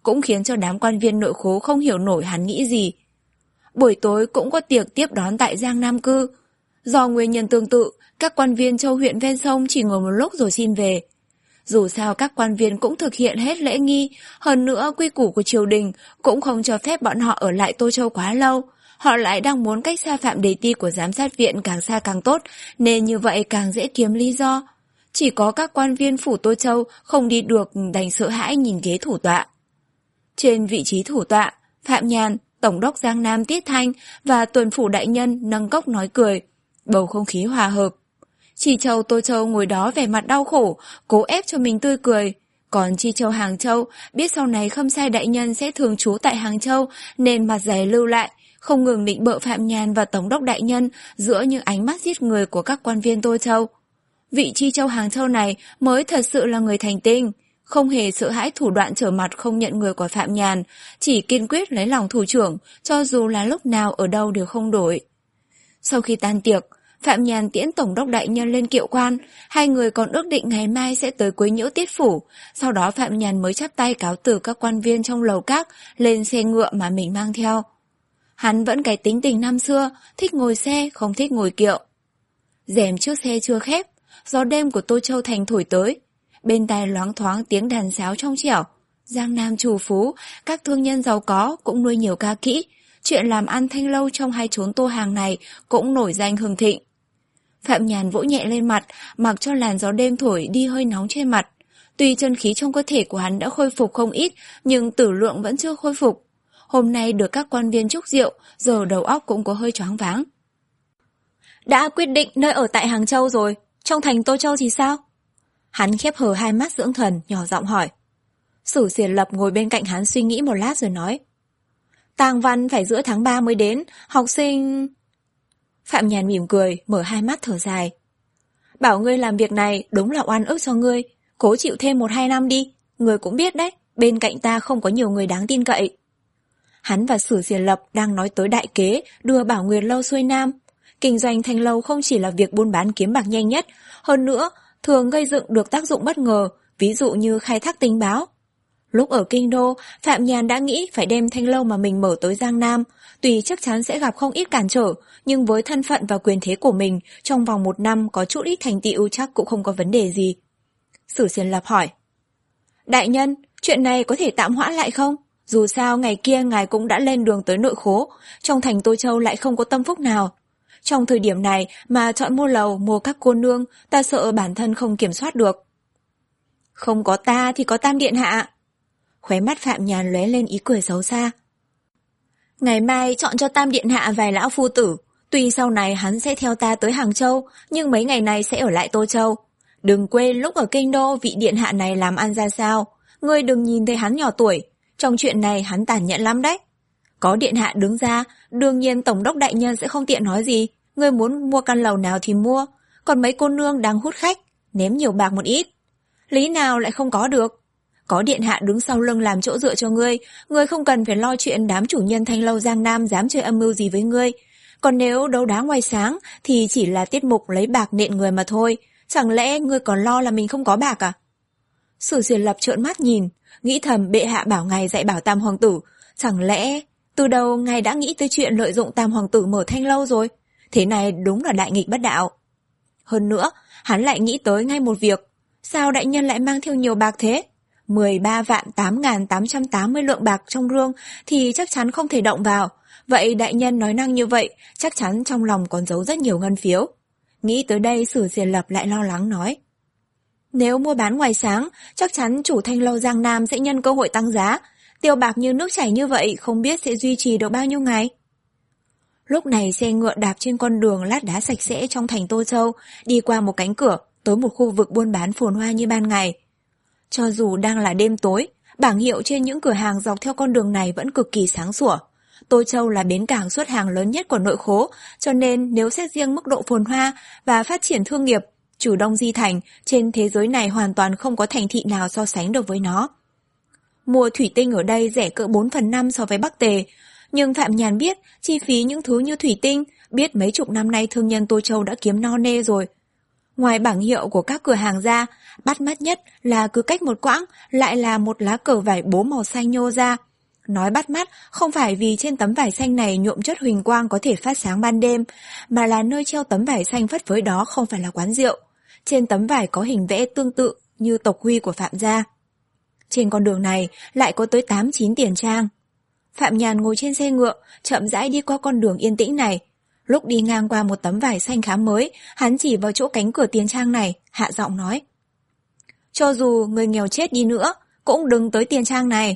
cũng khiến cho đám quan viên nội khố không hiểu nổi hắn nghĩ gì. Buổi tối cũng có tiệc tiếp đón tại Giang Nam Cư. Do nguyên nhân tương tự, các quan viên châu huyện ven sông chỉ ngồi một lúc rồi xin về. Dù sao các quan viên cũng thực hiện hết lễ nghi, hơn nữa quy củ của triều đình cũng không cho phép bọn họ ở lại Tô Châu quá lâu. Họ lại đang muốn cách xa phạm đề ti của giám sát viện càng xa càng tốt, nên như vậy càng dễ kiếm lý do. Chỉ có các quan viên phủ Tô Châu không đi được đành sợ hãi nhìn ghế thủ tọa. Trên vị trí thủ tọa, Phạm Nhàn, Tổng đốc Giang Nam Tiết Thanh và tuần phủ đại nhân nâng cốc nói cười, bầu không khí hòa hợp. Chi Châu Tô Châu ngồi đó vẻ mặt đau khổ, cố ép cho mình tươi cười. Còn Chi Châu Hàng Châu biết sau này Khâm Sai đại nhân sẽ thường trú tại Hàng Châu nên mặt dày lưu lại, không ngừng định bợ Phạm Nhàn và Tổng đốc đại nhân giữa những ánh mắt giết người của các quan viên Tô Châu. Vị Chi Châu Hàng Châu này mới thật sự là người thành tinh, không hề sợ hãi thủ đoạn trở mặt không nhận người của Phạm Nhàn, chỉ kiên quyết lấy lòng thủ trưởng, cho dù là lúc nào ở đâu đều không đổi. Sau khi tan tiệc, Phạm Nhàn tiễn Tổng đốc đại nhân lên Kiệu Quan, hai người còn ước định ngày mai sẽ tới quấy nhiễu Tiết phủ, sau đó Phạm Nhàn mới chắp tay cáo từ các quan viên trong lầu các lên xe ngựa mà mình mang theo. Hắn vẫn cái tính tình năm xưa, thích ngồi xe, không thích ngồi kiệu. Rèm trước xe chưa khép, gió đêm của Tô Châu thành thổi tới, bên tai loáng thoáng tiếng đàn sáo trong trẻo. Giang Nam trù phú, các thương nhân giàu có cũng nuôi nhiều ca kỹ, chuyện làm ăn thanh lâu trong hai chốn Tô Hàng này cũng nổi danh hừng thịnh. Phạm Nhàn vỗ nhẹ lên mặt, mặc cho làn gió đêm thổi đi hơi nóng trên mặt. Tuy chân khí trong cơ thể của hắn đã khôi phục không ít, nhưng tử lượng vẫn chưa khôi phục. Hôm nay được các quan viên chúc rượu, giờ đầu óc cũng có hơi choáng váng. Đã quyết định nơi ở tại Hàng Châu rồi, trong thành Tô Châu thì sao? Hắn khép hờ hai mắt dưỡng thần, nhỏ giọng hỏi. Sử Xiển Lập ngồi bên cạnh hắn suy nghĩ một lát rồi nói. Tang văn phải giữa tháng ba mới đến, học sinh... Phạm Nhàn mỉm cười, mở hai mắt thở dài. Bảo ngươi làm việc này đúng là oan ức cho ngươi, cố chịu thêm một hai năm đi, ngươi cũng biết đấy, bên cạnh ta không có nhiều người đáng tin cậy. Hắn và Sử Xiển Lập đang nói tới đại kế đưa Bảo Nguyệt lâu xuôi nam. Kinh doanh thanh lâu không chỉ là việc buôn bán kiếm bạc nhanh nhất, hơn nữa thường gây dựng được tác dụng bất ngờ, ví dụ như khai thác tình báo. Lúc ở Kinh Đô, Phạm Nhàn đã nghĩ phải đem thanh lâu mà mình mở tới Giang Nam, tuy chắc chắn sẽ gặp không ít cản trở, nhưng với thân phận và quyền thế của mình, trong vòng một năm có chút ít thành tựu chắc cũng không có vấn đề gì. Sử Xiển Lập hỏi. Đại nhân, chuyện này có thể tạm hoãn lại không? Dù sao ngày kia ngài cũng đã lên đường tới nội khố, trong thành Tô Châu lại không có tâm phúc nào. Trong thời điểm này mà chọn mua lầu, mua các cô nương, ta sợ bản thân không kiểm soát được. Không có ta thì có Tam Điện Hạ. Khóe mắt Phạm Nhàn lóe lên ý cười xấu xa. Ngày mai chọn cho Tam Điện Hạ vài lão phu tử. Tuy sau này hắn sẽ theo ta tới Hàng Châu, nhưng mấy ngày này sẽ ở lại Tô Châu. Đừng quên lúc ở Kinh Đô vị Điện Hạ này làm ăn ra sao. Ngươi đừng nhìn thấy hắn nhỏ tuổi. Trong chuyện này hắn tàn nhẫn lắm đấy. Có Điện Hạ đứng ra, đương nhiên Tổng đốc đại nhân sẽ không tiện nói gì. Ngươi muốn mua căn lầu nào thì mua. Còn mấy cô nương đang hút khách, ném nhiều bạc một ít. Lý nào lại không có được. Có Điện Hạ đứng sau lưng làm chỗ dựa cho ngươi, ngươi không cần phải lo chuyện đám chủ nhân thanh lâu Giang Nam dám chơi âm mưu gì với ngươi. Còn nếu đấu đá ngoài sáng thì chỉ là tiết mục lấy bạc nện người mà thôi. Chẳng lẽ ngươi còn lo là mình không có bạc à? Sử Xiển Lập trợn mắt nhìn, nghĩ thầm bệ hạ bảo ngài dạy bảo Tam Hoàng tử. Chẳng lẽ từ đầu ngài đã nghĩ tới chuyện lợi dụng Tam Hoàng tử mở thanh lâu rồi? Thế này đúng là đại nghịch bất đạo. Hơn nữa, hắn lại nghĩ tới ngay một việc. Sao đại nhân lại mang theo nhiều bạc thế? mười ba vạn tám nghìn tám trăm tám mươi lượng bạc trong rương thì chắc chắn không thể động vào. Vậy đại nhân nói năng như vậy, chắc chắn trong lòng còn giấu rất nhiều ngân phiếu. Nghĩ tới đây Sử Xiển Lập lại lo lắng nói. Nếu mua bán ngoài sáng, chắc chắn chủ thanh lâu Giang Nam sẽ nhân cơ hội tăng giá. Tiêu bạc như nước chảy như vậy không biết sẽ duy trì được bao nhiêu ngày. Lúc này xe ngựa đạp trên con đường lát đá sạch sẽ trong thành Tô Châu, đi qua một cánh cửa, tới một khu vực buôn bán phồn hoa như ban ngày. Cho dù đang là đêm tối, bảng hiệu trên những cửa hàng dọc theo con đường này vẫn cực kỳ sáng sủa. Tô Châu là bến cảng xuất hàng lớn nhất của nội khố, cho nên nếu xét riêng mức độ phồn hoa và phát triển thương nghiệp, Chủ Đông Di Thành trên thế giới này hoàn toàn không có thành thị nào so sánh được với nó. Mua thủy tinh ở đây rẻ cỡ bốn phần năm so với Bắc Tề, nhưng Phạm Nhàn biết chi phí những thứ như thủy tinh, biết mấy chục năm nay thương nhân Tô Châu đã kiếm no nê rồi. Ngoài bảng hiệu của các cửa hàng ra, bắt mắt nhất là cứ cách một quãng lại là một lá cờ vải bố màu xanh nhô ra. Nói bắt mắt không phải vì trên tấm vải xanh này nhuộm chất huỳnh quang có thể phát sáng ban đêm, mà là nơi treo tấm vải xanh phất phới đó không phải là quán rượu. Trên tấm vải có hình vẽ tương tự như tộc huy của Phạm gia. Trên con đường này lại có tới tám chín tiền trang. Phạm Nhàn ngồi trên xe ngựa, chậm rãi đi qua con đường yên tĩnh này. Lúc đi ngang qua một tấm vải xanh khá mới, hắn chỉ vào chỗ cánh cửa tiền trang này, hạ giọng nói. Cho dù người nghèo chết đi nữa, cũng đừng tới tiền trang này.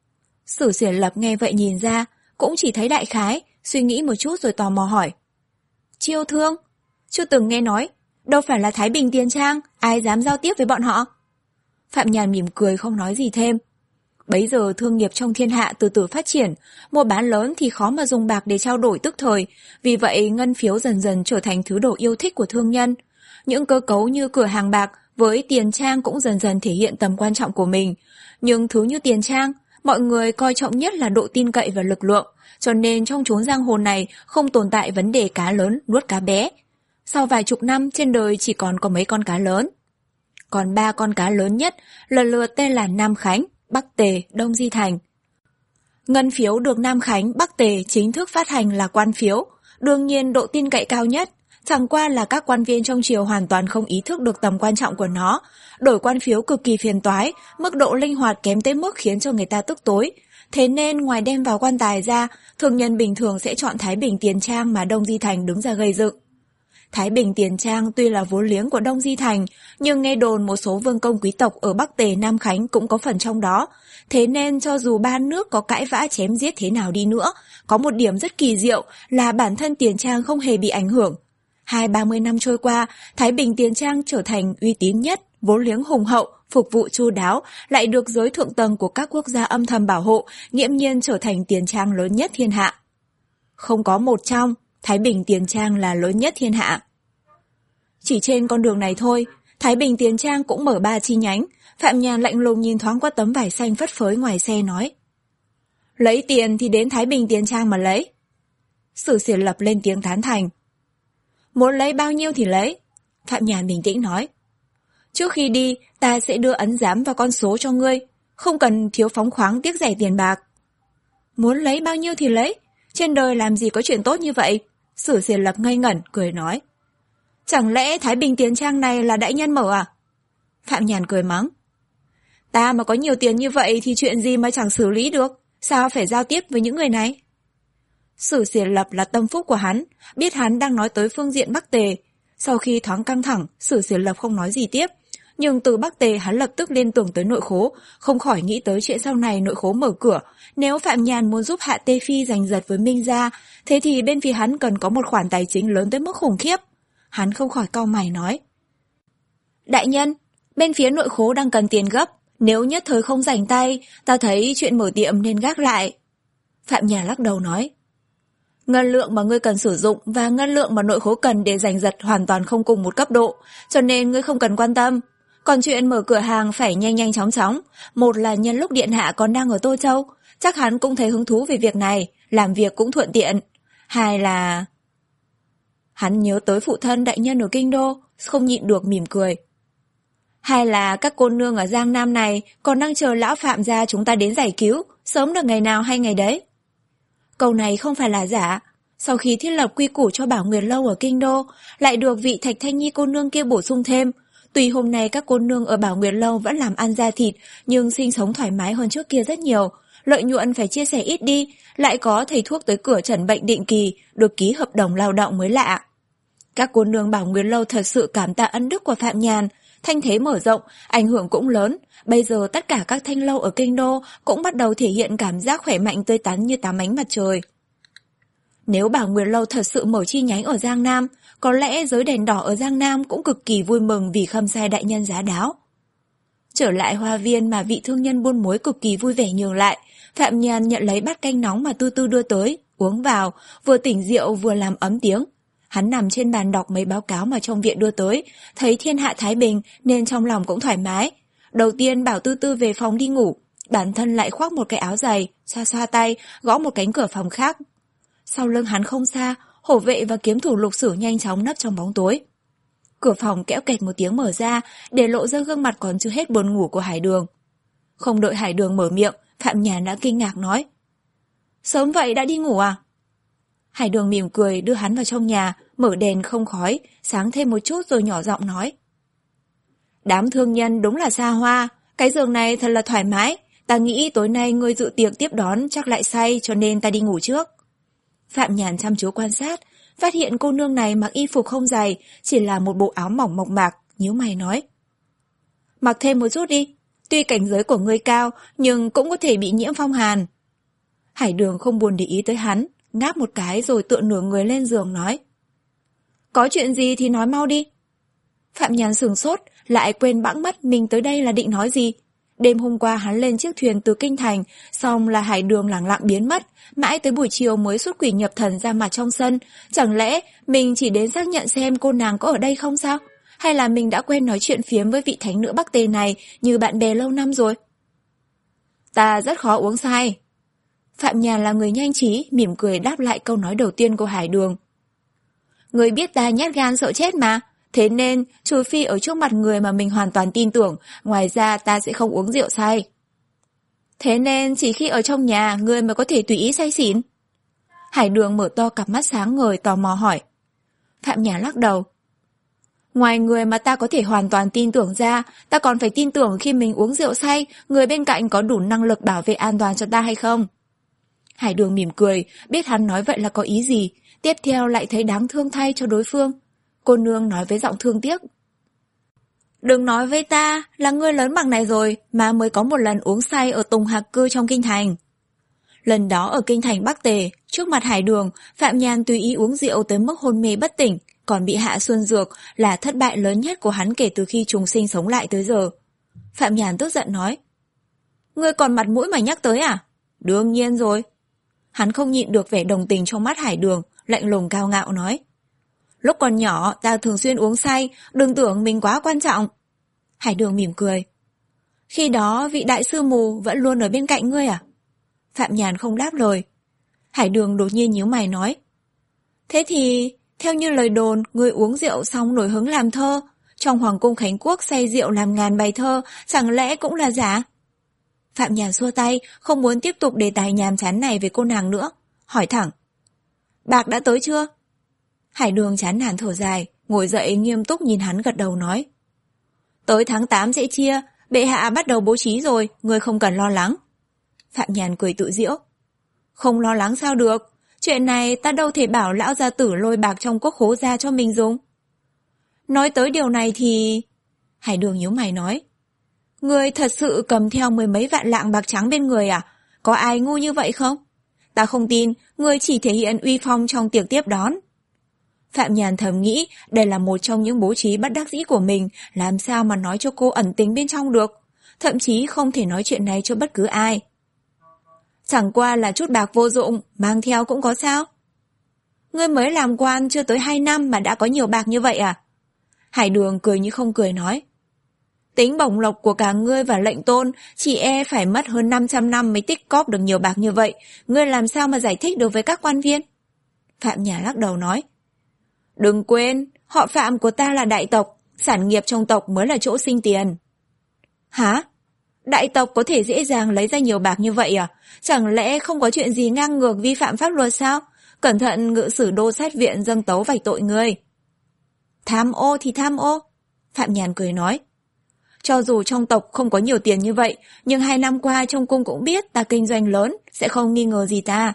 Sử Xiển Lập nghe vậy nhìn ra, cũng chỉ thấy đại khái, suy nghĩ một chút rồi tò mò hỏi. Chiêu thương? Chưa từng nghe nói, đâu phải là Thái Bình tiền trang, ai dám giao tiếp với bọn họ? Phạm Nhàn mỉm cười không nói gì thêm. Bấy giờ thương nghiệp trong thiên hạ từ từ phát triển, mua bán lớn thì khó mà dùng bạc để trao đổi tức thời, vì vậy ngân phiếu dần dần trở thành thứ đồ yêu thích của thương nhân. Những cơ cấu như cửa hàng bạc với tiền trang cũng dần dần thể hiện tầm quan trọng của mình. Nhưng thứ như tiền trang, mọi người coi trọng nhất là độ tin cậy và lực lượng, cho nên trong chốn giang hồ này không tồn tại vấn đề cá lớn nuốt cá bé. Sau vài chục năm trên đời chỉ còn có mấy con cá lớn. Còn ba con cá lớn nhất lần lượt tên là Nam Khánh, Bắc Tề, Đông Di Thành. Ngân phiếu được Nam Khánh, Bắc Tề chính thức phát hành là quan phiếu, đương nhiên độ tin cậy cao nhất, chẳng qua là các quan viên trong triều hoàn toàn không ý thức được tầm quan trọng của nó. Đổi quan phiếu cực kỳ phiền toái, mức độ linh hoạt kém tới mức khiến cho người ta tức tối. Thế nên ngoài đem vào quan tài ra, thương nhân bình thường sẽ chọn Thái Bình tiền trang mà Đông Di Thành đứng ra gây dựng. Thái Bình tiền trang tuy là vốn liếng của Đông Di Thành, nhưng nghe đồn một số vương công quý tộc ở Bắc Tề Nam Khánh cũng có phần trong đó. Thế nên cho dù ba nước có cãi vã chém giết thế nào đi nữa, có một điểm rất kỳ diệu là bản thân tiền trang không hề bị ảnh hưởng. Hai ba mươi năm trôi qua, Thái Bình tiền trang trở thành uy tín nhất, vốn liếng hùng hậu, phục vụ chu đáo, lại được giới thượng tầng của các quốc gia âm thầm bảo hộ, nghiễm nhiên trở thành tiền trang lớn nhất thiên hạ. Không có một trong, Thái Bình tiền trang là lớn nhất thiên hạ. Chỉ trên con đường này thôi, Thái Bình tiền trang cũng mở ba chi nhánh. Phạm Nhàn lạnh lùng nhìn thoáng qua tấm vải xanh phất phới ngoài xe nói. Lấy tiền thì đến Thái Bình tiền trang mà lấy. Sử Xiển Lập lên tiếng tán thành. Muốn lấy bao nhiêu thì lấy. Phạm Nhàn bình tĩnh nói. Trước khi đi, ta sẽ đưa ấn giám và con số cho ngươi, không cần thiếu phóng khoáng tiếc rẻ tiền bạc. Muốn lấy bao nhiêu thì lấy, trên đời làm gì có chuyện tốt như vậy? Sử Xiển Lập ngây ngẩn, cười nói. Chẳng lẽ Thái Bình tiền trang này là đại nhân mở à? Phạm Nhàn cười mắng. Ta mà có nhiều tiền như vậy thì chuyện gì mà chẳng xử lý được, sao phải giao tiếp với những người này? Sử Xiển Lập là tâm phúc của hắn, biết hắn đang nói tới phương diện Bắc Tề. Sau khi thoáng căng thẳng, Sử Xiển Lập không nói gì tiếp. Nhưng từ Bắc Tề hắn lập tức liên tưởng tới nội khố, không khỏi nghĩ tới chuyện sau này nội khố mở cửa. Nếu Phạm Nhàn muốn giúp Hạ Tê Phi giành giật với Minh gia, thế thì bên phía hắn cần có một khoản tài chính lớn tới mức khủng khiếp. Hắn không khỏi cau mày nói. Đại nhân, bên phía nội khố đang cần tiền gấp, nếu nhất thời không rảnh tay, ta thấy chuyện mở tiệm nên gác lại. Phạm Nhàn lắc đầu nói. Ngân lượng mà ngươi cần sử dụng và ngân lượng mà nội khố cần để giành giật hoàn toàn không cùng một cấp độ, cho nên ngươi không cần quan tâm. Còn chuyện mở cửa hàng phải nhanh nhanh chóng chóng, một là nhân lúc điện hạ còn đang ở Tô Châu, chắc hắn cũng thấy hứng thú về việc này, làm việc cũng thuận tiện. Hai là... Hắn nhớ tới phụ thân đại nhân ở Kinh Đô, không nhịn được mỉm cười. Hai là các cô nương ở Giang Nam này còn đang chờ lão Phạm gia chúng ta đến giải cứu, sớm được ngày nào hay ngày đấy. Câu này không phải là giả. Sau khi thiết lập quy củ cho Bảo Nguyệt Lâu ở Kinh Đô, lại được vị Thạch Thanh Nhi cô nương kia bổ sung thêm. Tuy hôm nay các cô nương ở Bảo Nguyệt Lâu vẫn làm ăn da thịt, nhưng sinh sống thoải mái hơn trước kia rất nhiều. Lợi nhuận phải chia sẻ ít đi, lại có thầy thuốc tới cửa chẩn bệnh định kỳ, được ký hợp đồng lao động mới lạ. Các cô nương Bảo Nguyệt Lâu thật sự cảm tạ ân đức của Phạm Nhàn, thanh thế mở rộng, ảnh hưởng cũng lớn. Bây giờ tất cả các thanh lâu ở Kinh Đô cũng bắt đầu thể hiện cảm giác khỏe mạnh tươi tắn như tám ánh mặt trời. Nếu Bảo Nguyệt Lâu thật sự mở chi nhánh ở Giang Nam, có lẽ giới đèn đỏ ở Giang Nam cũng cực kỳ vui mừng vì Khâm Sai đại nhân giá đáo. Trở lại hoa viên mà vị thương nhân buôn muối cực kỳ vui vẻ nhường lại, Phạm Nhàn nhận lấy bát canh nóng mà Tư Tư đưa tới, uống vào, vừa tỉnh rượu vừa làm ấm tiếng. Hắn nằm trên bàn đọc mấy báo cáo mà trong viện đưa tới, thấy thiên hạ thái bình nên trong lòng cũng thoải mái. Đầu tiên bảo Tư Tư về phòng đi ngủ, bản thân lại khoác một cái áo dày, xoa xoa tay, gõ một cánh cửa phòng khác. Sau lưng hắn không xa, hổ vệ và kiếm thủ Lục Sử nhanh chóng nấp trong bóng tối. Cửa phòng kẽo kẹt một tiếng mở ra, để lộ ra gương mặt còn chưa hết buồn ngủ của Hải Đường. Không đợi Hải Đường mở miệng, Phạm Nhàn đã kinh ngạc nói: Sớm vậy đã đi ngủ à? Hải Đường mỉm cười đưa hắn vào trong nhà, mở đèn không khói, sáng thêm một chút rồi nhỏ giọng nói: Đám thương nhân đúng là xa hoa, cái giường này thật là thoải mái, ta nghĩ tối nay ngươi dự tiệc tiếp đón chắc lại say cho nên ta đi ngủ trước. Phạm Nhàn chăm chú quan sát, phát hiện cô nương này mặc y phục không dày, chỉ là một bộ áo mỏng mộc mạc, nhíu mày nói: Mặc thêm một chút đi, tuy cảnh giới của ngươi cao nhưng cũng có thể bị nhiễm phong hàn. Hải Đường không buồn để ý tới hắn, ngáp một cái rồi tựa nửa người lên giường nói: Có chuyện gì thì nói mau đi. Phạm Nhàn sửng sốt, lại quên bẵng mất mình tới đây là định nói gì. Đêm hôm qua hắn lên chiếc thuyền từ Kinh Thành, xong là Hải Đường lẳng lặng biến mất, mãi tới buổi chiều mới xuất quỷ nhập thần ra mặt trong sân. Chẳng lẽ mình chỉ đến xác nhận xem cô nàng có ở đây không sao? Hay là mình đã quen nói chuyện phiếm với vị thánh nữ Bắc Tề này như bạn bè lâu năm rồi? Ta rất khó uống say. Phạm Nhàn là người nhanh trí, mỉm cười đáp lại câu nói đầu tiên của Hải Đường. Người biết ta nhát gan sợ chết mà, thế nên trừ phi ở trước mặt người mà mình hoàn toàn tin tưởng, ngoài ra ta sẽ không uống rượu say. Thế nên chỉ khi ở trong nhà người mới có thể tùy ý say xỉn. Hải Đường mở to cặp mắt sáng ngời tò mò hỏi. Phạm Nhàn lắc đầu. Ngoài người mà ta có thể hoàn toàn tin tưởng ra, ta còn phải tin tưởng khi mình uống rượu say, người bên cạnh có đủ năng lực bảo vệ an toàn cho ta hay không. Hải Đường mỉm cười, biết hắn nói vậy là có ý gì, tiếp theo lại thấy đáng thương thay cho đối phương. Cô nương nói với giọng thương tiếc. Đừng nói với ta là ngươi lớn bằng này rồi mà mới có một lần uống say ở Tùng Hạc Cư trong Kinh Thành. Lần đó ở Kinh Thành Bắc Tề, trước mặt Hải Đường, Phạm Nhàn tùy ý uống rượu tới mức hôn mê bất tỉnh, còn bị hạ xuân dược là thất bại lớn nhất của hắn kể từ khi trùng sinh sống lại tới giờ. Phạm Nhàn tức giận nói. Ngươi còn mặt mũi mà nhắc tới à? Đương nhiên rồi. Hắn không nhịn được vẻ đồng tình trong mắt Hải Đường, lạnh lùng cao ngạo nói. Lúc còn nhỏ ta thường xuyên uống say, đừng tưởng mình quá quan trọng. Hải Đường mỉm cười. Khi đó vị đại sư mù vẫn luôn ở bên cạnh ngươi à? Phạm Nhàn không đáp lời. Hải Đường đột nhiên nhíu mày nói. Thế thì, theo như lời đồn, ngươi uống rượu xong nổi hứng làm thơ, trong Hoàng cung Khánh Quốc say rượu làm ngàn bài thơ, chẳng lẽ cũng là giả? Phạm Nhàn xua tay, không muốn tiếp tục đề tài nhàm chán này về cô nàng nữa. Hỏi thẳng. Bạc đã tới chưa? Hải Đường chán nản thở dài, ngồi dậy nghiêm túc nhìn hắn gật đầu nói. Tới tháng tám sẽ chia, bệ hạ bắt đầu bố trí rồi, ngươi không cần lo lắng. Phạm Nhàn cười tự giễu. Không lo lắng sao được, chuyện này ta đâu thể bảo lão gia tử lôi bạc trong quốc khố ra cho mình dùng. Nói tới điều này thì... Hải Đường nhíu mày nói. Ngươi thật sự cầm theo mười mấy vạn lạng bạc trắng bên người à? Có ai ngu như vậy không? Ta không tin, ngươi chỉ thể hiện uy phong trong tiệc tiếp đón. Phạm Nhàn thầm nghĩ đây là một trong những bố trí bất đắc dĩ của mình, làm sao mà nói cho cô ẩn tính bên trong được. Thậm chí không thể nói chuyện này cho bất cứ ai. Chẳng qua là chút bạc vô dụng, mang theo cũng có sao? Ngươi mới làm quan chưa tới hai năm mà đã có nhiều bạc như vậy à? Hải Đường cười như không cười nói. Tính bổng lộc của cả ngươi và lệnh tôn, chỉ e phải mất hơn năm trăm năm mới tích cóp được nhiều bạc như vậy, ngươi làm sao mà giải thích được với các quan viên? Phạm Nhàn lắc đầu nói. Đừng quên, họ Phạm của ta là đại tộc, sản nghiệp trong tộc mới là chỗ sinh tiền. Hả? Đại tộc có thể dễ dàng lấy ra nhiều bạc như vậy à? Chẳng lẽ không có chuyện gì ngang ngược vi phạm pháp luật sao? Cẩn thận ngự sử đô sát viện dâng tấu vạch tội ngươi. Tham ô thì tham ô. Phạm Nhàn cười nói. Cho dù trong tộc không có nhiều tiền như vậy, nhưng hai năm qua trong cung cũng biết ta kinh doanh lớn, sẽ không nghi ngờ gì ta.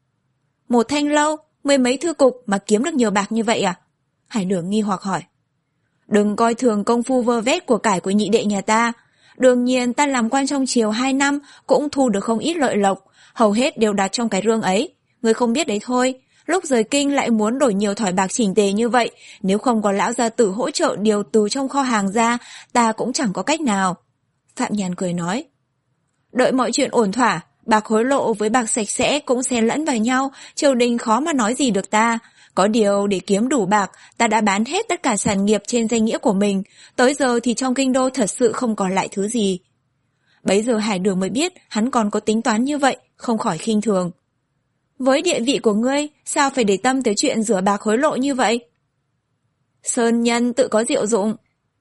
Một thanh lâu, mười mấy thư cục mà kiếm được nhiều bạc như vậy à? Hải Đường nghi hoặc hỏi. Đừng coi thường công phu vơ vét của cải của nhị đệ nhà ta. Đương nhiên ta làm quan trong triều hai năm cũng thu được không ít lợi lộc, hầu hết đều đặt trong cái rương ấy. Người không biết đấy thôi, lúc rời kinh lại muốn đổi nhiều thỏi bạc chỉnh tề như vậy, nếu không có lão gia tử hỗ trợ điều từ trong kho hàng ra, ta cũng chẳng có cách nào. Phạm Nhàn cười nói. Đợi mọi chuyện ổn thỏa, bạc hối lộ với bạc sạch sẽ cũng xen lẫn vào nhau, triều đình khó mà nói gì được ta. Có điều để kiếm đủ bạc, ta đã bán hết tất cả sản nghiệp trên danh nghĩa của mình, tới giờ thì trong kinh đô thật sự không còn lại thứ gì. Bấy giờ Hải Đường mới biết hắn còn có tính toán như vậy, không khỏi khinh thường. Với địa vị của ngươi, sao phải để tâm tới chuyện rửa bạc hối lộ như vậy? Sơn nhân tự có diệu dụng.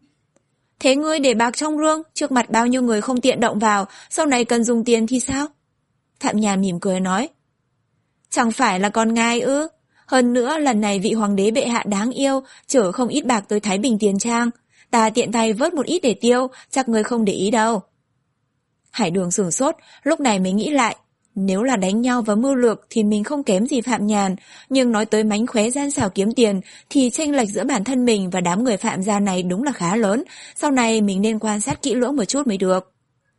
Thế ngươi để bạc trong rương, trước mặt bao nhiêu người không tiện động vào, sau này cần dùng tiền thì sao? Phạm Nhàn mỉm cười nói. Chẳng phải là con ngai ư? Hơn nữa lần này vị hoàng đế bệ hạ đáng yêu chở không ít bạc tới Thái Bình Tiền Trang. Ta tiện tay vớt một ít để tiêu, chắc ngươi không để ý đâu. Hải Đường sửng sốt, lúc này mới nghĩ lại. Nếu là đánh nhau và mưu lược thì mình không kém gì Phạm Nhàn, nhưng nói tới mánh khóe gian xảo kiếm tiền thì chênh lệch giữa bản thân mình và đám người Phạm gia này đúng là khá lớn, sau này mình nên quan sát kỹ lưỡng một chút mới được.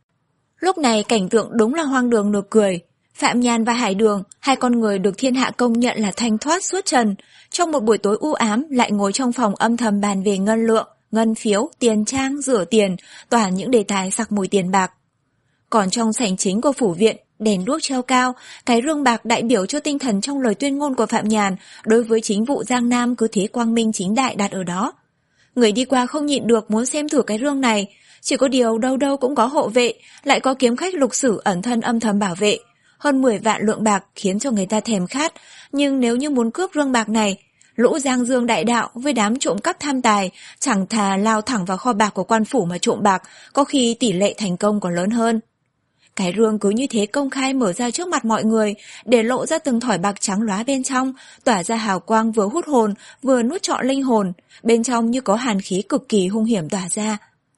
Lúc này cảnh tượng đúng là hoang đường nực cười. Phạm Nhàn và Hải Đường, hai con người được thiên hạ công nhận là thanh thoát suốt trần, trong một buổi tối u ám lại ngồi trong phòng âm thầm bàn về ngân lượng, ngân phiếu, tiền trang, rửa tiền, toàn những đề tài sặc mùi tiền bạc. Còn trong sảnh chính của phủ viện, đèn đuốc treo cao, cái rương bạc đại biểu cho tinh thần trong lời tuyên ngôn của Phạm Nhàn đối với chính vụ Giang Nam cứ thế quang minh chính đại đặt ở đó. Người đi qua không nhịn được muốn xem thử cái rương này, chỉ có điều đâu đâu cũng có hộ vệ, lại có kiếm khách lục sử ẩn thân âm thầm bảo vệ. Hơn mười vạn lượng bạc khiến cho người ta thèm khát, nhưng nếu như muốn cướp rương bạc này, lũ Giang Dương đại đạo với đám trộm cắp tham tài chẳng thà lao thẳng vào kho bạc của quan phủ mà trộm bạc, có khi tỷ lệ thành công còn lớn hơn. Cái rương cứ như thế công khai mở ra trước mặt mọi người, để lộ ra từng thỏi bạc trắng lóa bên trong, tỏa ra hào quang vừa hút hồn, vừa nuốt trọn linh hồn, bên trong như có hàn khí cực kỳ hung hiểm tỏa ra.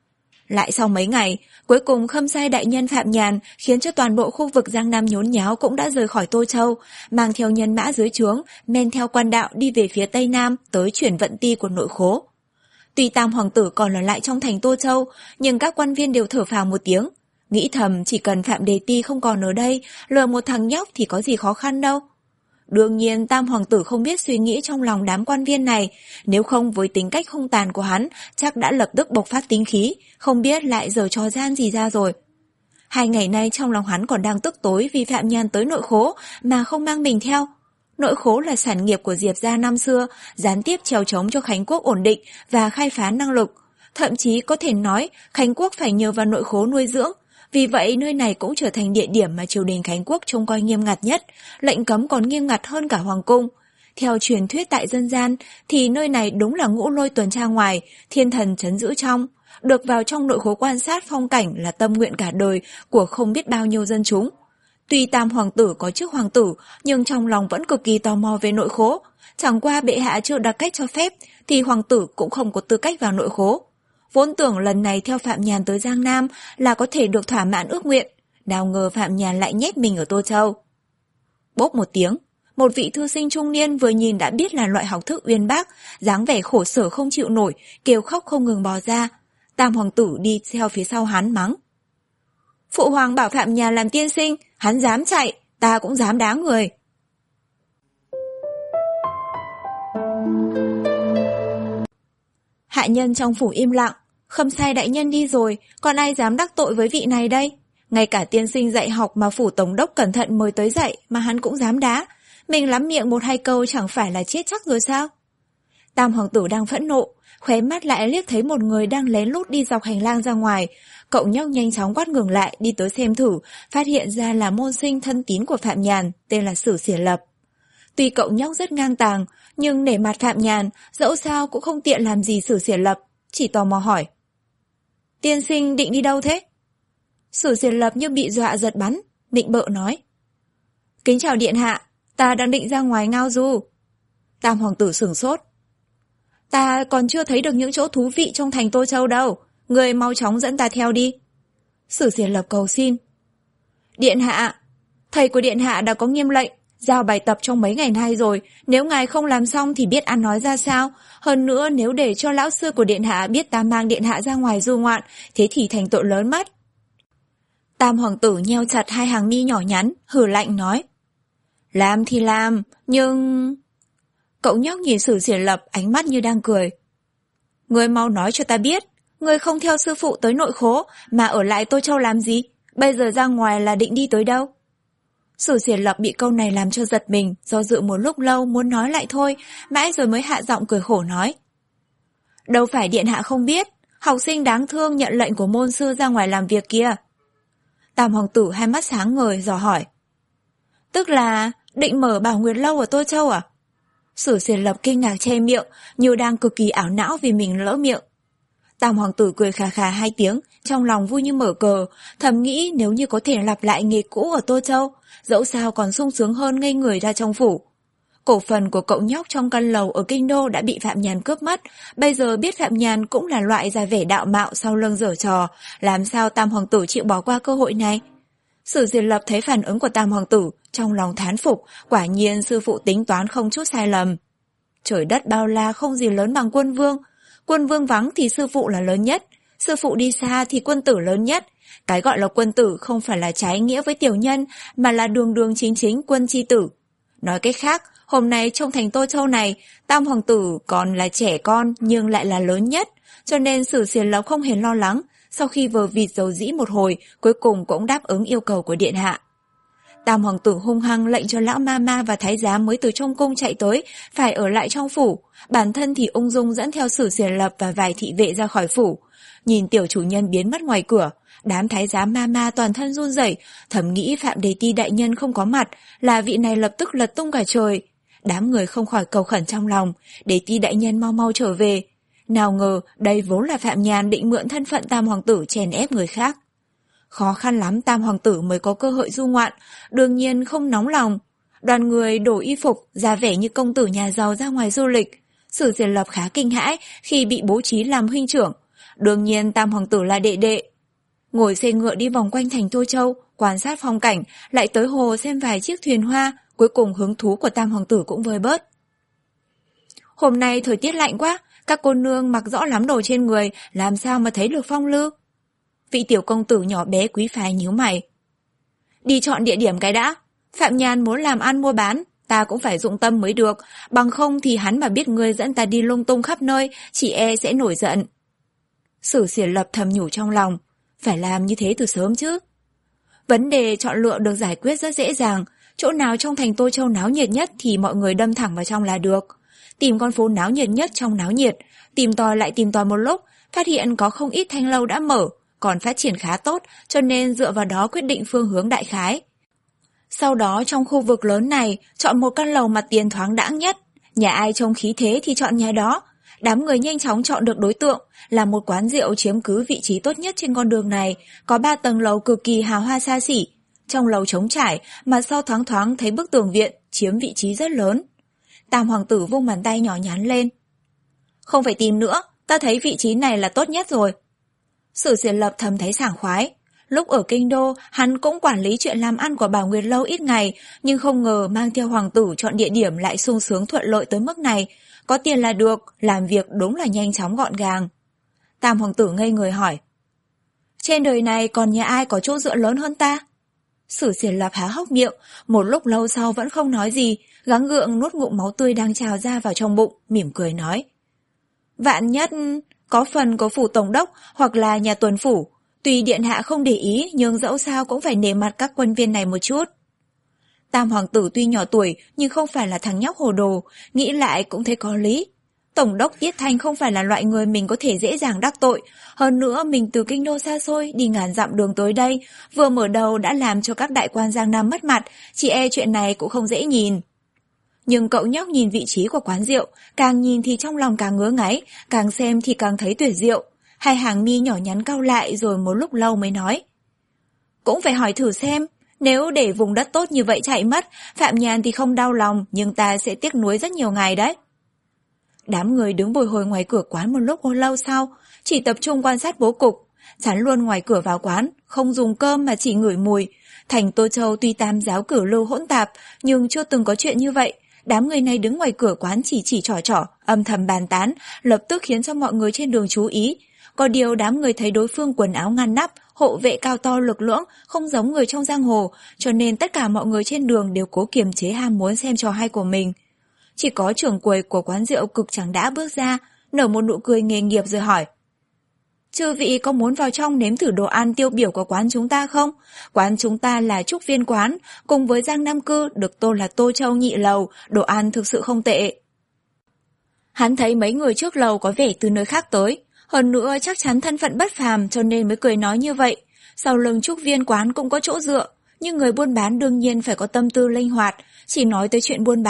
Lại sau mấy ngày, cuối cùng Khâm Sai đại nhân Phạm Nhàn khiến cho toàn bộ khu vực Giang Nam nhốn nháo cũng đã rời khỏi Tô Châu, mang theo nhân mã dưới trướng, men theo quan đạo đi về phía Tây Nam tới chuyển vận ti của nội khố. Tuy Tam hoàng tử còn ở lại trong thành Tô Châu, nhưng các quan viên đều thở phào một tiếng, nghĩ thầm chỉ cần Phạm Đề Ti không còn ở đây, lừa một thằng nhóc thì có gì khó khăn đâu. Đương nhiên Tam hoàng tử không biết suy nghĩ trong lòng đám quan viên này, nếu không với tính cách hung tàn của hắn, chắc đã lập tức bộc phát tính khí, không biết lại giở trò gian gì ra rồi. Hai ngày nay trong lòng hắn còn đang tức tối vì Phạm Nhàn tới nội khố mà không mang mình theo. Nội khố là sản nghiệp của Diệp gia năm xưa, gián tiếp trèo trống cho Khánh Quốc ổn định và khai phá năng lực. Thậm chí có thể nói Khánh Quốc phải nhờ vào nội khố nuôi dưỡng. Vì vậy nơi này cũng trở thành địa điểm mà triều đình Khánh Quốc trông coi nghiêm ngặt nhất, lệnh cấm còn nghiêm ngặt hơn cả hoàng cung. Theo truyền thuyết tại dân gian thì nơi này đúng là ngũ lôi tuần tra ngoài, thiên thần trấn giữ trong. Được vào trong nội khố quan sát phong cảnh là tâm nguyện cả đời của không biết bao nhiêu dân chúng. Tuy Tam hoàng tử có chức hoàng tử, nhưng trong lòng vẫn cực kỳ tò mò về nội khố. Chẳng qua bệ hạ chưa đặt cách cho phép thì hoàng tử cũng không có tư cách vào nội khố. Vốn tưởng lần này theo Phạm Nhàn tới Giang Nam là có thể được thỏa mãn ước nguyện, nào ngờ Phạm Nhàn lại nhét mình ở Tô Châu. Bốp một tiếng, một vị thư sinh trung niên vừa nhìn đã biết là loại học thức uyên bác, dáng vẻ khổ sở không chịu nổi, kêu khóc không ngừng bò ra. Tam hoàng tử đi theo phía sau hắn mắng. Phụ hoàng bảo Phạm Nhàn làm tiên sinh, hắn dám chạy, ta cũng dám đá người. Hạ nhân trong phủ im lặng. Khâm Sai đại nhân đi rồi, còn ai dám đắc tội với vị này đây? Ngay cả tiên sinh dạy học mà phủ tổng đốc cẩn thận mời tới dạy mà hắn cũng dám đá. Mình lắm miệng một hai câu chẳng phải là chết chắc rồi sao? Tam hoàng tử đang phẫn nộ, khóe mắt lại liếc thấy một người đang lén lút đi dọc hành lang ra ngoài. Cậu nhóc nhanh chóng quát ngừng lại đi tới xem thử, phát hiện ra là môn sinh thân tín của Phạm Nhàn, tên là Sử Xiển Lập. Tuy cậu nhóc rất ngang tàng, nhưng nể mặt Phạm Nhàn, dẫu sao cũng không tiện làm gì Sử Xiển Lập, chỉ tò mò hỏi. Tiên sinh định đi đâu thế? Sử Xiển Lập như bị dọa giật bắn, định bợ nói. Kính chào điện hạ, ta đang định ra ngoài ngao du. Tam hoàng tử sửng sốt. Ta còn chưa thấy được những chỗ thú vị trong thành Tô Châu đâu, người mau chóng dẫn ta theo đi. Sử Xiển Lập cầu xin. Điện hạ, thầy của điện hạ đã có nghiêm lệnh, giao bài tập trong mấy ngày nay rồi, nếu ngài không làm xong thì biết ăn nói ra sao. Hơn nữa nếu để cho lão sư của điện hạ biết ta mang điện hạ ra ngoài du ngoạn, thế thì thành tội lớn mất. Tam hoàng tử nheo chặt hai hàng mi nhỏ nhắn, hừ lạnh nói. Làm thì làm, nhưng... Cậu nhóc nhìn Sử Xiển Lập ánh mắt như đang cười. Ngươi mau nói cho ta biết, ngươi không theo sư phụ tới nội khố mà ở lại Tô Châu làm gì? Bây giờ ra ngoài là định đi tới đâu? Sử Xiển Lập bị câu này làm cho giật mình, do dự một lúc lâu muốn nói lại thôi, mãi rồi mới hạ giọng cười khổ nói. Đâu phải điện hạ không biết, học sinh đáng thương nhận lệnh của môn sư ra ngoài làm việc kia. Tam hoàng tử hai mắt sáng ngời dò hỏi. Tức là định mở Bảo Nguyệt Lâu ở Tô Châu à? Sử Xiển Lập kinh ngạc che miệng, như đang cực kỳ ảo não vì mình lỡ miệng. Tam hoàng tử cười khà khà hai tiếng, trong lòng vui như mở cờ, thầm nghĩ nếu như có thể lặp lại nghề cũ ở Tô Châu, dẫu sao còn sung sướng hơn ngây người ra trong phủ. Cổ phần của cậu nhóc trong căn lầu ở Kinh Đô đã bị Phạm Nhàn cướp mất, bây giờ biết Phạm Nhàn cũng là loại ra vẻ đạo mạo sau lưng giở trò, làm sao Tam hoàng tử chịu bỏ qua cơ hội này? Sử Diệt Lập thấy phản ứng của Tam hoàng tử, trong lòng thán phục, quả nhiên sư phụ tính toán không chút sai lầm. Trời đất bao la không gì lớn bằng quân vương, quân vương vắng thì sư phụ là lớn nhất, sư phụ đi xa thì quân tử lớn nhất. Cái gọi là quân tử không phải là trái nghĩa với tiểu nhân, mà là đường đường chính chính quân chi tử. Nói cách khác, hôm nay trong thành Tô Châu này, Tam hoàng tử còn là trẻ con nhưng lại là lớn nhất, cho nên Sử Xiển Lập không hề lo lắng, sau khi vờ vịt dầu dĩ một hồi, cuối cùng cũng đáp ứng yêu cầu của điện hạ. Tam hoàng tử hung hăng lệnh cho lão ma ma và thái giám mới từ trong cung chạy tới, phải ở lại trong phủ, bản thân thì ung dung dẫn theo Sử Xiển Lập và vài thị vệ ra khỏi phủ. Nhìn tiểu chủ nhân biến mất ngoài cửa, đám thái giám ma ma toàn thân run rẩy, thầm nghĩ Phạm Đề Ti đại nhân không có mặt, là vị này lập tức lật tung cả trời. Đám người không khỏi cầu khẩn trong lòng, Đề Ti đại nhân mau mau trở về. Nào ngờ đây vốn là Phạm Nhàn định mượn thân phận Tam hoàng tử chèn ép người khác. Khó khăn lắm Tam hoàng tử mới có cơ hội du ngoạn, đương nhiên không nóng lòng. Đoàn người đổi y phục, ra vẻ như công tử nhà giàu ra ngoài du lịch. Sử Diệt Lập khá kinh hãi khi bị bố trí làm huynh trưởng. Đương nhiên Tam hoàng tử là đệ đệ. Ngồi xe ngựa đi vòng quanh thành Tô Châu, quan sát phong cảnh, lại tới hồ xem vài chiếc thuyền hoa, cuối cùng hứng thú của Tam hoàng tử cũng vơi bớt. Hôm nay thời tiết lạnh quá, các cô nương mặc rõ lắm đồ trên người, làm sao mà thấy được phong lưu? Vị tiểu công tử nhỏ bé quý phái nhíu mày. Đi chọn địa điểm cái đã. Phạm Nhàn muốn làm ăn mua bán, ta cũng phải dụng tâm mới được, bằng không thì hắn mà biết ngươi dẫn ta đi lung tung khắp nơi, chị e sẽ nổi giận. Sử Xiển Lập thầm nhủ trong lòng, phải làm như thế từ sớm chứ. Vấn đề chọn lựa được giải quyết rất dễ dàng, chỗ nào trong thành Tô Châu náo nhiệt nhất thì mọi người đâm thẳng vào trong là được. Tìm con phố náo nhiệt nhất trong náo nhiệt, tìm tòi lại tìm tòi một lúc, phát hiện có không ít thanh lâu đã mở, còn phát triển khá tốt, cho nên dựa vào đó quyết định phương hướng đại khái. Sau đó trong khu vực lớn này, chọn một căn lầu mặt tiền thoáng đãng nhất, nhà ai trông khí thế thì chọn nhà đó. Đám người nhanh chóng chọn được đối tượng, là một quán rượu chiếm cứ vị trí tốt nhất trên con đường này, có ba tầng lầu cực kỳ hào hoa xa xỉ. Trong lầu trống trải, mà sau thoáng thoáng thấy bức tường viện, chiếm vị trí rất lớn. Tam hoàng tử vung bàn tay nhỏ nhắn lên. Không phải tìm nữa, ta thấy vị trí này là tốt nhất rồi. Sử Xiển Lập thầm thấy sảng khoái. Lúc ở Kinh Đô, hắn cũng quản lý chuyện làm ăn của Bảo Nguyệt Lâu ít ngày, nhưng không ngờ mang theo hoàng tử chọn địa điểm lại sung sướng thuận lợi tới mức này. Có tiền là được, làm việc đúng là nhanh chóng gọn gàng. Tam hoàng tử ngây người hỏi. Trên đời này còn nhà ai có chỗ dựa lớn hơn ta? Sử Xiển Lập há hốc miệng, một lúc lâu sau vẫn không nói gì, gắng gượng nuốt ngụm máu tươi đang trào ra vào trong bụng, mỉm cười nói. Vạn nhất, có phần có phủ tổng đốc hoặc là nhà tuần phủ, tuy điện hạ không để ý nhưng dẫu sao cũng phải nể mặt các quân viên này một chút. Tam hoàng tử tuy nhỏ tuổi nhưng không phải là thằng nhóc hồ đồ, nghĩ lại cũng thấy có lý. Tổng đốc Tiết Thanh không phải là loại người mình có thể dễ dàng đắc tội, hơn nữa mình từ Kinh Đô xa xôi đi ngàn dặm đường tới đây, vừa mở đầu đã làm cho các đại quan Giang Nam mất mặt, chỉ e chuyện này cũng không dễ nhìn. Nhưng cậu nhóc nhìn vị trí của quán rượu, càng nhìn thì trong lòng càng ngứa ngáy, càng xem thì càng thấy tuyệt diệu. Hai hàng mi nhỏ nhắn cau lại rồi một lúc lâu mới nói. Cũng phải hỏi thử xem, nếu để vùng đất tốt như vậy chạy mất, Phạm Nhàn thì không đau lòng, nhưng ta sẽ tiếc nuối rất nhiều ngày đấy. Đám người đứng bồi hồi ngoài cửa quán một lúc lâu sau, chỉ tập trung quan sát bố cục. Chắn luôn ngoài cửa vào quán, không dùng cơm mà chỉ ngửi mùi. Thành Tô Châu tuy tam giáo cửu lưu hỗn tạp, nhưng chưa từng có chuyện như vậy. Đám người này đứng ngoài cửa quán chỉ chỉ trỏ trỏ, âm thầm bàn tán, lập tức khiến cho mọi người trên đường chú ý. Có điều đám người thấy đối phương quần áo ngăn nắp, hộ vệ cao to lực lưỡng, không giống người trong giang hồ, cho nên tất cả mọi người trên đường đều cố kiềm chế ham muốn xem trò hay của mình. Chỉ có trưởng quầy của quán rượu cực chẳng đã bước ra, nở một nụ cười nghề nghiệp rồi hỏi. Chư vị có muốn vào trong nếm thử đồ ăn tiêu biểu của quán chúng ta không? Quán chúng ta là Trúc Viên Quán, cùng với Giang Nam Cư, được tôn là Tô Châu Nhị Lầu, đồ ăn thực sự không tệ. Hắn thấy mấy người trước lầu có vẻ từ nơi khác tới, hơn nữa chắc chắn thân phận bất phàm cho nên mới cười nói như vậy. Sau lưng Trúc Viên Quán cũng có chỗ dựa, nhưng người buôn bán đương nhiên phải có tâm tư linh hoạt, chỉ nói tới chuyện buôn bán,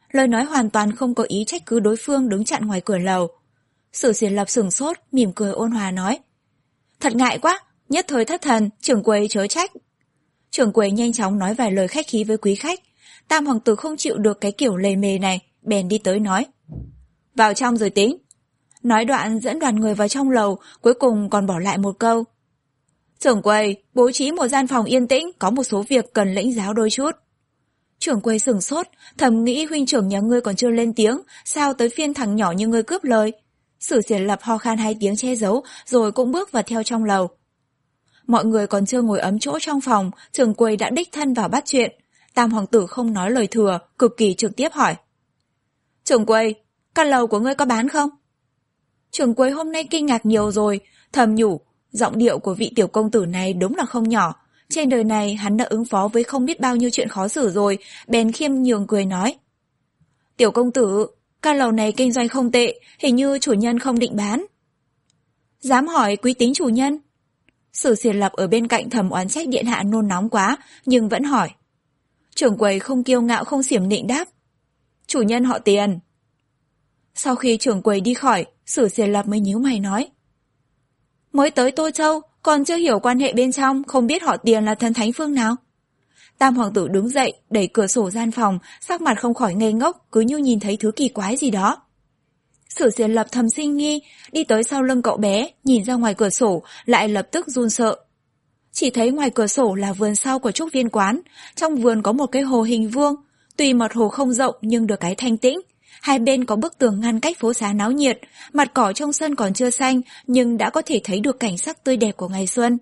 lời nói hoàn toàn không có ý trách cứ đối phương đứng chặn ngoài cửa lầu. Sử Xiển Lập sửng sốt, mỉm cười ôn hòa nói. Thật ngại quá, nhất thời thất thần, trưởng quầy chớ trách. Trưởng quầy nhanh chóng nói vài lời khách khí với quý khách. Tam hoàng tử không chịu được cái kiểu lề mề này, bèn đi tới nói. Vào trong rồi tính. Nói đoạn dẫn đoàn người vào trong lầu, cuối cùng còn bỏ lại một câu. Trưởng quầy, bố trí một gian phòng yên tĩnh, có một số việc cần lĩnh giáo đôi chút. Trưởng quầy sửng sốt, thầm nghĩ huynh trưởng nhà ngươi còn chưa lên tiếng, sao tới phiên thằng nhỏ như ngươi cướp lời. Sử Xiển Lập ho khan hai tiếng che giấu, rồi cũng bước vào theo trong lầu. Mọi người còn chưa ngồi ấm chỗ trong phòng, trưởng quầy đã đích thân vào bắt chuyện. Tam hoàng tử không nói lời thừa, cực kỳ trực tiếp hỏi. Trưởng quầy, căn lầu của ngươi có bán không? Trưởng quầy hôm nay kinh ngạc nhiều rồi, thầm nhủ, giọng điệu của vị tiểu công tử này đúng là không nhỏ. Trên đời này hắn đã ứng phó với không biết bao nhiêu chuyện khó xử rồi, bèn khiêm nhường cười nói. Tiểu công tử, căn lầu này kinh doanh không tệ, hình như chủ nhân không định bán. Dám hỏi quý tính chủ nhân? Sử Xiển Lập ở bên cạnh thầm oán trách điện hạ nôn nóng quá, nhưng vẫn hỏi. Trưởng quầy không kiêu ngạo không xiểm nịnh đáp. Chủ nhân họ Tiền. Sau khi trưởng quầy đi khỏi, Sử Xiển Lập mới nhíu mày nói. Mới tới Tô Châu, còn chưa hiểu quan hệ bên trong, không biết họ Tiền là thần thánh phương nào. Tam hoàng tử đứng dậy, đẩy cửa sổ gian phòng, sắc mặt không khỏi ngây ngốc, cứ như nhìn thấy thứ kỳ quái gì đó. Sử Xiển Lập thầm sinh nghi, đi tới sau lưng cậu bé, nhìn ra ngoài cửa sổ, lại lập tức run sợ. Chỉ thấy ngoài cửa sổ là vườn sau của Trúc Viên Quán, trong vườn có một cái hồ hình vuông, tuy mặt hồ không rộng nhưng được cái thanh tĩnh. Hai bên có bức tường ngăn cách phố xá náo nhiệt, mặt cỏ trong sân còn chưa xanh nhưng đã có thể thấy được cảnh sắc tươi đẹp của ngày xuân.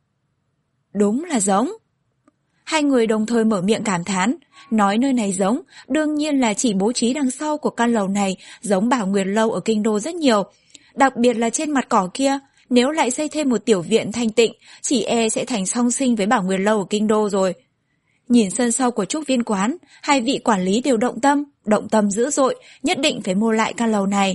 Đúng là giống. Hai người đồng thời mở miệng cảm thán, nói nơi này giống, đương nhiên là chỉ bố trí đằng sau của căn lầu này giống Bảo Nguyệt Lâu ở kinh đô rất nhiều. Đặc biệt là trên mặt cỏ kia, nếu lại xây thêm một tiểu viện thanh tịnh, chỉ e sẽ thành song sinh với Bảo Nguyệt Lâu ở kinh đô rồi. Nhìn sân sau của Trúc Viên Quán, hai vị quản lý đều động tâm, động tâm dữ dội, nhất định phải mua lại căn lầu này.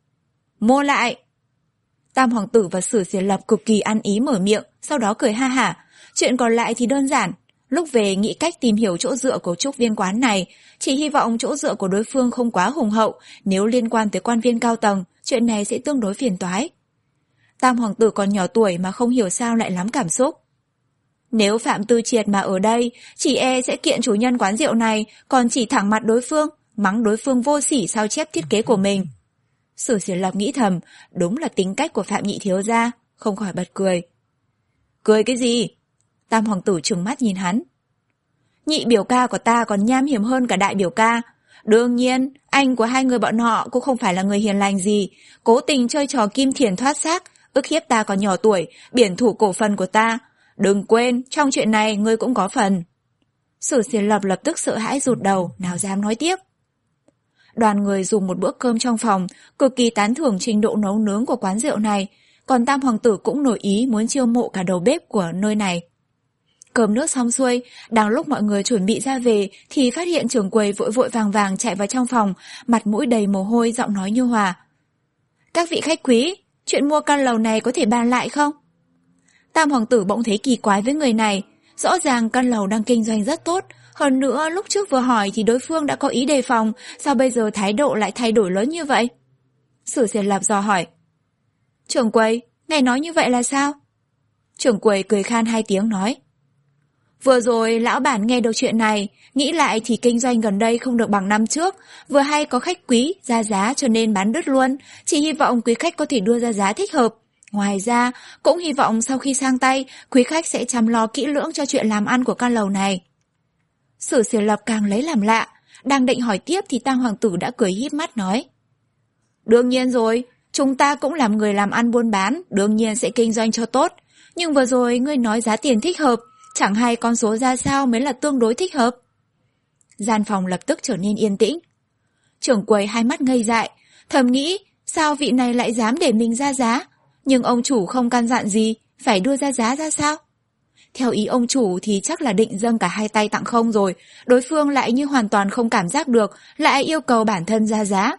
Mua lại! Tam hoàng tử và Sử Xiển Lập cực kỳ ăn ý mở miệng, sau đó cười ha hả. Chuyện còn lại thì đơn giản. Lúc về nghĩ cách tìm hiểu chỗ dựa của Trúc Viên Quán này, chỉ hy vọng chỗ dựa của đối phương không quá hùng hậu, nếu liên quan tới quan viên cao tầng, chuyện này sẽ tương đối phiền toái. Tam hoàng tử còn nhỏ tuổi mà không hiểu sao lại lắm cảm xúc. Nếu Phạm Tư Triệt mà ở đây, chỉ e sẽ kiện chủ nhân quán rượu này, còn chỉ thẳng mặt đối phương, mắng đối phương vô sỉ sao chép thiết kế của mình. Sử Xiển Lập nghĩ thầm, đúng là tính cách của Phạm nhị thiếu gia, không khỏi bật cười. Cười cái gì? Tam hoàng tử trừng mắt nhìn hắn. Nhị biểu ca của ta còn nham hiểm hơn cả đại biểu ca. Đương nhiên, anh của hai người bọn họ cũng không phải là người hiền lành gì, cố tình chơi trò kim thiền thoát xác, ức hiếp ta còn nhỏ tuổi, biển thủ cổ phần của ta. Đừng quên, trong chuyện này ngươi cũng có phần. Sử Xiển Lập lập tức sợ hãi rụt đầu, nào dám nói tiếp. Đoàn người dùng một bữa cơm trong phòng, cực kỳ tán thưởng trình độ nấu nướng của quán rượu này, còn Tam hoàng tử cũng nổi ý muốn chiêu mộ cả đầu bếp của nơi này. Cơm nước xong xuôi, đang lúc mọi người chuẩn bị ra về thì phát hiện trưởng quầy vội vội vàng vàng chạy vào trong phòng, mặt mũi đầy mồ hôi, giọng nói nhu hòa. Các vị khách quý, chuyện mua căn lầu này có thể bàn lại không? Tam hoàng tử bỗng thấy kỳ quái với người này, rõ ràng căn lầu đang kinh doanh rất tốt, hơn nữa lúc trước vừa hỏi thì đối phương đã có ý đề phòng, sao bây giờ thái độ lại thay đổi lớn như vậy? Sử Xiển Lập dò hỏi. Trưởng quầy, ngài nói như vậy là sao? Trưởng quầy cười khan hai tiếng nói. Vừa rồi lão bản nghe được chuyện này, nghĩ lại thì kinh doanh gần đây không được bằng năm trước, vừa hay có khách quý ra giá cho nên bán đứt luôn, chỉ hy vọng quý khách có thể đưa ra giá thích hợp. Ngoài ra, cũng hy vọng sau khi sang tay, quý khách sẽ chăm lo kỹ lưỡng cho chuyện làm ăn của căn lầu này. Sử Xiển Lập càng lấy làm lạ, đang định hỏi tiếp thì Tam hoàng tử đã cười híp mắt nói. Đương nhiên rồi, chúng ta cũng làm người làm ăn buôn bán, đương nhiên sẽ kinh doanh cho tốt. Nhưng vừa rồi ngươi nói giá tiền thích hợp, chẳng hay con số ra sao mới là tương đối thích hợp. Gian phòng lập tức trở nên yên tĩnh. Trưởng quầy hai mắt ngây dại, thầm nghĩ sao vị này lại dám để mình ra giá, nhưng ông chủ không căn dặn gì, phải đưa ra giá ra sao? Theo ý ông chủ thì chắc là định dâng cả hai tay tặng không rồi, đối phương lại như hoàn toàn không cảm giác được, lại yêu cầu bản thân ra giá.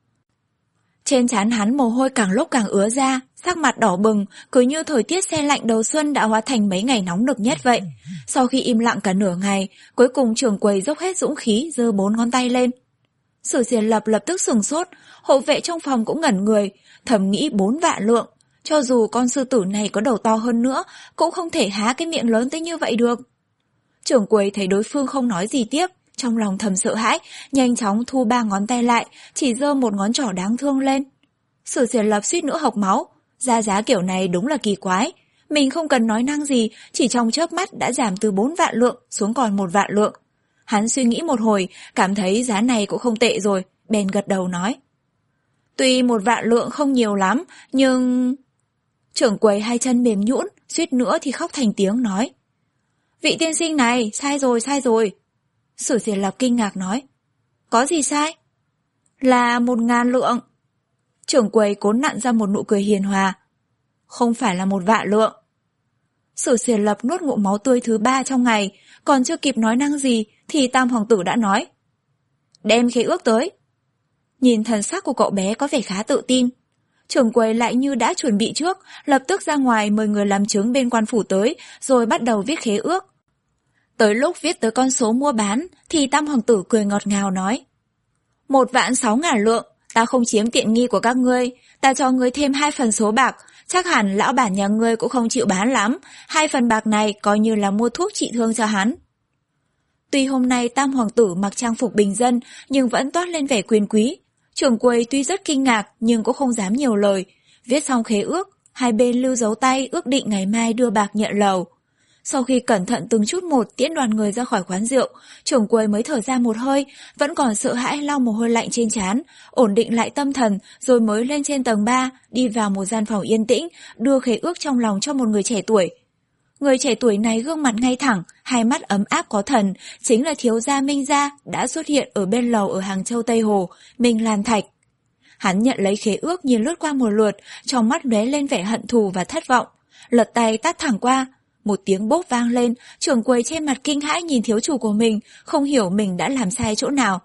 Trên trán hắn mồ hôi càng lúc càng ứa ra, sắc mặt đỏ bừng, cứ như thời tiết se lạnh đầu xuân đã hóa thành mấy ngày nóng nực nhất vậy. Sau khi im lặng cả nửa ngày, cuối cùng trưởng quầy dốc hết dũng khí giơ bốn ngón tay lên. Sử Diệt Lập lập tức sửng sốt, hộ vệ trong phòng cũng ngẩn người, thầm nghĩ bốn vạn lượng. Cho dù con sư tử này có đầu to hơn nữa, cũng không thể há cái miệng lớn tới như vậy được. Trưởng quầy thấy đối phương không nói gì tiếp, trong lòng thầm sợ hãi, nhanh chóng thu ba ngón tay lại, chỉ giơ một ngón trỏ đáng thương lên. Sử Diệt Lập suýt nữa hộc máu, ra giá kiểu này đúng là kỳ quái. Mình không cần nói năng gì, chỉ trong chớp mắt đã giảm từ bốn vạn lượng xuống còn một vạn lượng. Hắn suy nghĩ một hồi, cảm thấy giá này cũng không tệ rồi, bèn gật đầu nói. Tuy một vạn lượng không nhiều lắm, nhưng... Trưởng quầy hai chân mềm nhũn, suýt nữa thì khóc thành tiếng nói. Vị tiên sinh này, sai rồi, sai rồi. Sử Diệt Lập kinh ngạc nói. Có gì sai? Là một ngàn lượng. Trưởng quầy cố nặn ra một nụ cười hiền hòa. Không phải là một vạn lượng. Sử Diệt Lập nuốt ngụm máu tươi thứ ba trong ngày, còn chưa kịp nói năng gì thì Tam Hoàng tử đã nói. Đem khế ước tới. Nhìn thần sắc của cậu bé có vẻ khá tự tin. Trưởng quầy lại như đã chuẩn bị trước, lập tức ra ngoài mời người làm chứng bên quan phủ tới, rồi bắt đầu viết khế ước. Tới lúc viết tới con số mua bán, thì Tam Hoàng tử cười ngọt ngào nói. Một vạn sáu ngàn lượng, ta không chiếm tiện nghi của các ngươi, ta cho ngươi thêm hai phần số bạc, chắc hẳn lão bản nhà ngươi cũng không chịu bán lắm, hai phần bạc này coi như là mua thuốc trị thương cho hắn. Tuy hôm nay Tam Hoàng tử mặc trang phục bình dân, nhưng vẫn toát lên vẻ quyền quý. Trưởng quầy tuy rất kinh ngạc nhưng cũng không dám nhiều lời. Viết xong khế ước, hai bên lưu dấu tay ước định ngày mai đưa bạc nhận lầu. Sau khi cẩn thận từng chút một tiễn đoàn người ra khỏi quán rượu, trưởng quầy mới thở ra một hơi, vẫn còn sợ hãi lau mồ hôi lạnh trên trán, ổn định lại tâm thần, rồi mới lên trên tầng ba, đi vào một gian phòng yên tĩnh, đưa khế ước trong lòng cho một người trẻ tuổi. Người trẻ tuổi này gương mặt ngay thẳng, hai mắt ấm áp có thần, chính là thiếu gia Minh Gia đã xuất hiện ở bên lầu ở Hàng Châu Tây Hồ, Minh Lan Thạch. Hắn nhận lấy khế ước nhìn lướt qua một lượt, trong mắt lóe lên vẻ hận thù và thất vọng, lật tay tát thẳng qua. Một tiếng bốp vang lên, trưởng quầy trên mặt kinh hãi nhìn thiếu chủ của mình, không hiểu mình đã làm sai chỗ nào.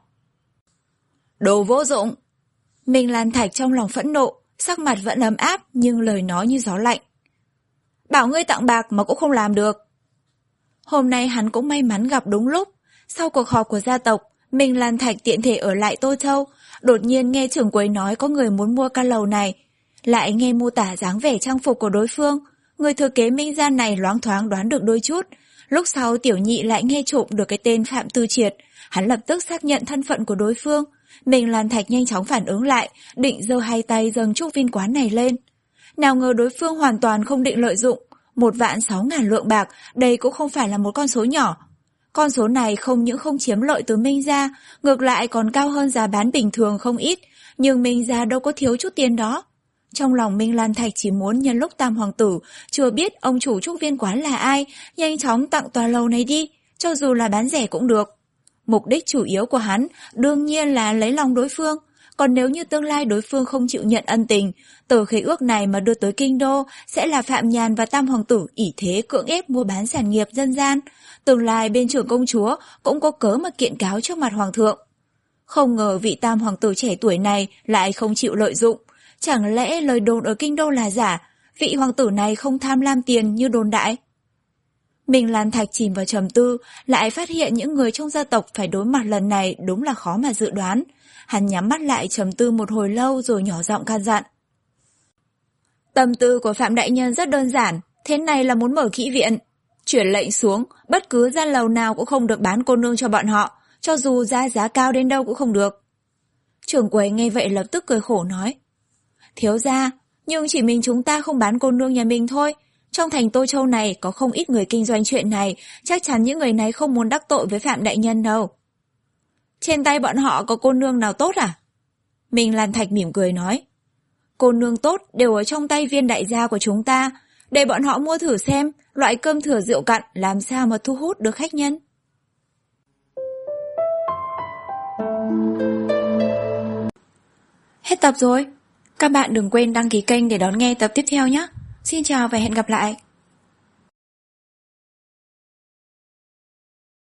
Đồ vô dụng! Minh Lan Thạch trong lòng phẫn nộ, sắc mặt vẫn ấm áp nhưng lời nói như gió lạnh. Bảo ngươi tặng bạc mà cũng không làm được. Hôm nay hắn cũng may mắn gặp đúng lúc. Sau cuộc họp của gia tộc, Minh Lan Thạch tiện thể ở lại Tô Châu, đột nhiên nghe trưởng quầy nói có người muốn mua căn lầu này. Lại nghe mô tả dáng vẻ trang phục của đối phương, người thừa kế Minh gia này loáng thoáng đoán được đôi chút. Lúc sau tiểu nhị lại nghe trộm được cái tên Phạm Tư Triệt, hắn lập tức xác nhận thân phận của đối phương. Minh Lan Thạch nhanh chóng phản ứng lại, định giơ hai tay dâng trúc viên quán này lên. Nào ngờ đối phương hoàn toàn không định lợi dụng, một vạn sáu ngàn lượng bạc, đây cũng không phải là một con số nhỏ. Con số này không những không chiếm lợi từ Minh gia, ngược lại còn cao hơn giá bán bình thường không ít, nhưng Minh gia đâu có thiếu chút tiền đó. Trong lòng Minh Lan Thạch chỉ muốn nhân lúc Tam Hoàng tử chưa biết ông chủ trúc viên quán là ai, nhanh chóng tặng tòa lầu này đi, cho dù là bán rẻ cũng được. Mục đích chủ yếu của hắn đương nhiên là lấy lòng đối phương. Còn nếu như tương lai đối phương không chịu nhận ân tình, tờ khế ước này mà đưa tới kinh đô sẽ là Phạm Nhàn và Tam Hoàng tử ỷ thế cưỡng ép mua bán sản nghiệp dân gian. Tương lai bên trưởng công chúa cũng có cớ mà kiện cáo trước mặt Hoàng thượng. Không ngờ vị Tam Hoàng tử trẻ tuổi này lại không chịu lợi dụng. Chẳng lẽ lời đồn ở kinh đô là giả, vị Hoàng tử này không tham lam tiền như đồn đại? Minh Lan Thạch chìm vào trầm tư, lại phát hiện những người trong gia tộc phải đối mặt lần này đúng là khó mà dự đoán. Hắn nhắm mắt lại trầm tư một hồi lâu rồi nhỏ giọng can dặn. Tâm tư của Phạm Đại Nhân rất đơn giản, thế này là muốn mở kỹ viện. Chuyển lệnh xuống, bất cứ gian lầu nào cũng không được bán cô nương cho bọn họ, cho dù ra giá cao đến đâu cũng không được. Trưởng quầy nghe vậy lập tức cười khổ nói. Thiếu gia, nhưng chỉ mình chúng ta không bán cô nương nhà mình thôi. Trong thành Tô Châu này có không ít người kinh doanh chuyện này, chắc chắn những người này không muốn đắc tội với Phạm Đại Nhân đâu. Trên tay bọn họ có cô nương nào tốt à? Minh Lan Thạch mỉm cười nói. Cô nương tốt đều ở trong tay viên đại gia của chúng ta, để bọn họ mua thử xem loại cơm thừa rượu cặn làm sao mà thu hút được khách nhân. Hết tập rồi. Các bạn đừng quên đăng ký kênh để đón nghe tập tiếp theo nhé. Xin chào và hẹn gặp lại.